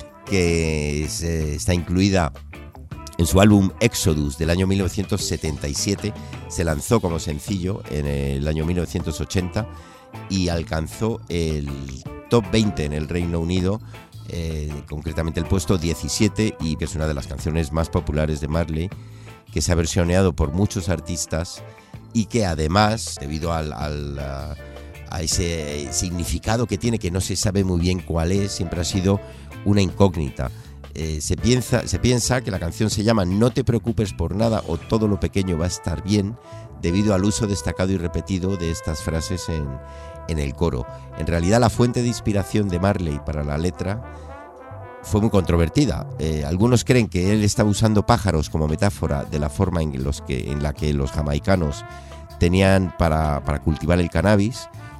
que es, eh, está incluida en su álbum Exodus del año mil novecientos setenta y siete, se lanzó como sencillo en el año mil novecientos ochenta y alcanzó el top veinte en el Reino Unido, eh, concretamente el puesto diecisiete, y que es una de las canciones más populares de Marley, que se ha versioneado por muchos artistas y que además, debido al, al, a, a ese significado que tiene, que no se sabe muy bien cuál es, siempre ha sido una incógnita. Eh, se, piensa, se piensa que la canción se llama No te preocupes por nada o Todo lo pequeño va a estar bien, debido al uso destacado y repetido de estas frases en, en el coro. En realidad, la fuente de inspiración de Marley para la letra fue muy controvertida. Eh, algunos creen que él estaba usando pájaros como metáfora de la forma en, los que, en la que los jamaicanos tenían para, para cultivar el cannabis.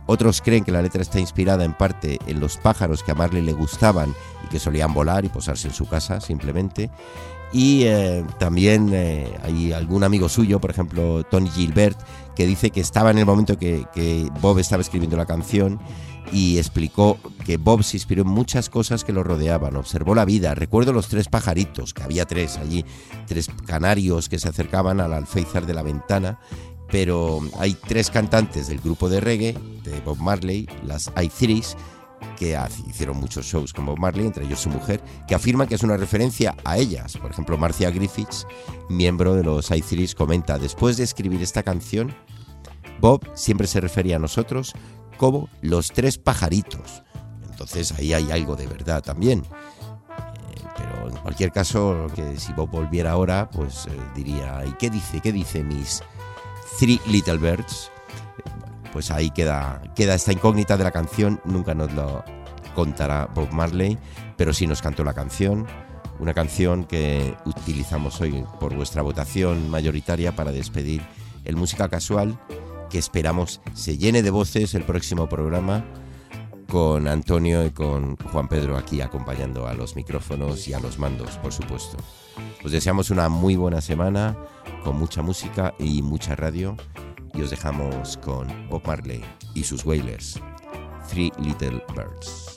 Otros creen que la letra está inspirada en parte en los pájaros que a Marley le gustaban y que solían volar y posarse en su casa simplemente. Y eh, también eh, hay algún amigo suyo, por ejemplo Tony Gilbert, que dice que estaba en el momento que, que Bob estaba escribiendo la canción y explicó que Bob se inspiró en muchas cosas que lo rodeaban, observó la vida. Recuerdo los tres pajaritos, que había tres allí, tres canarios que se acercaban al alféizar de la ventana, pero hay tres cantantes del grupo de reggae de Bob Marley, las I Threes, que hicieron muchos shows con Bob Marley, entre ellos su mujer, que afirman que es una referencia a ellas. Por ejemplo, Marcia Griffiths, miembro de los I Threes, comenta: después de escribir esta canción, Bob siempre se refería a nosotros como los tres pajaritos. Entonces ahí hay algo de verdad también. Eh, pero en cualquier caso, que si Bob volviera ahora, pues eh, diría: ¿y qué dice? ¿Qué dice mis Three Little Birds? Pues ahí queda, queda esta incógnita de la canción. Nunca nos lo contará Bob Marley, pero sí nos cantó la canción, una canción que utilizamos hoy por vuestra votación mayoritaria para despedir el Música Casual, que esperamos se llene de voces el próximo programa, con Antonio y con Juan Pedro aquí acompañando a los micrófonos y a los mandos, por supuesto. Os deseamos una muy buena semana, con mucha música y mucha radio. Y os dejamos con Bob Marley y sus Wailers, Three Little Birds.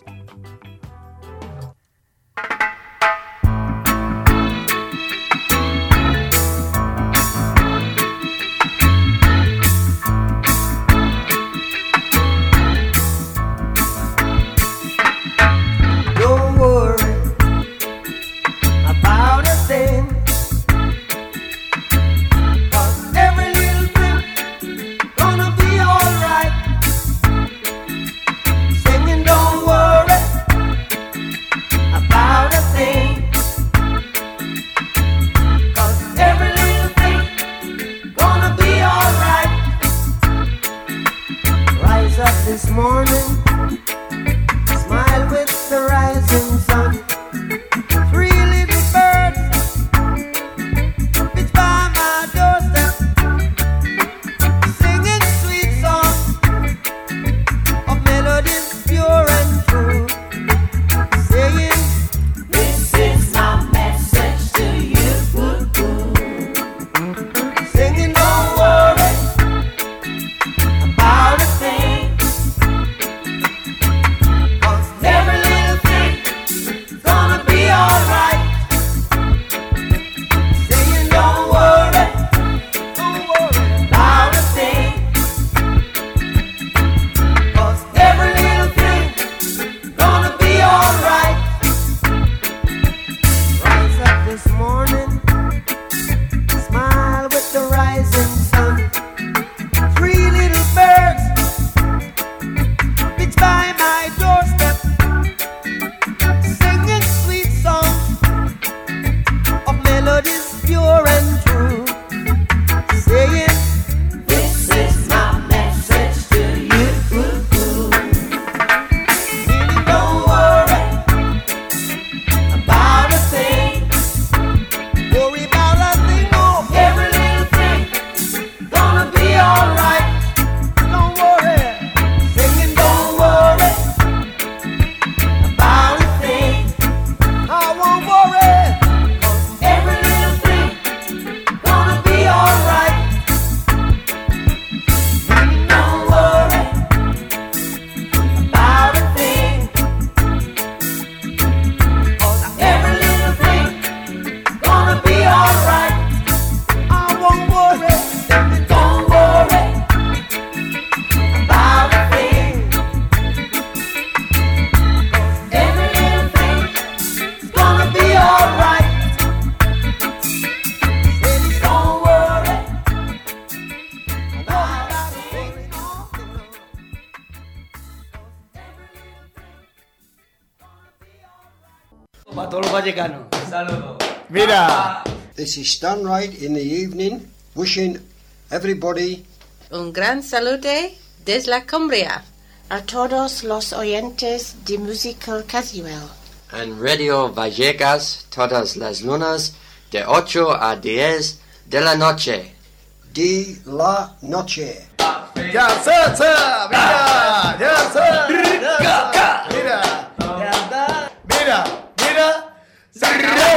Don't worry about a thing. This morning, smile with the rising sun. Three little birds, it's by my doorstep, singing sweet songs of melodies pure and true, saying, this is my message to you. Singing, don't worry about a thing. Para todos los vallecanos. Saludos. Mira. This is Stan Wright in the evening, wishing everybody un gran salute desde la Cumbria a todos los oyentes de Música Casual. En Radio Vallecas, todas las lunas, de ocho a diez de la noche. De la noche. Ya, sa, sa, mira, ya, sa, ya, sa, mira, mira, mira, mira,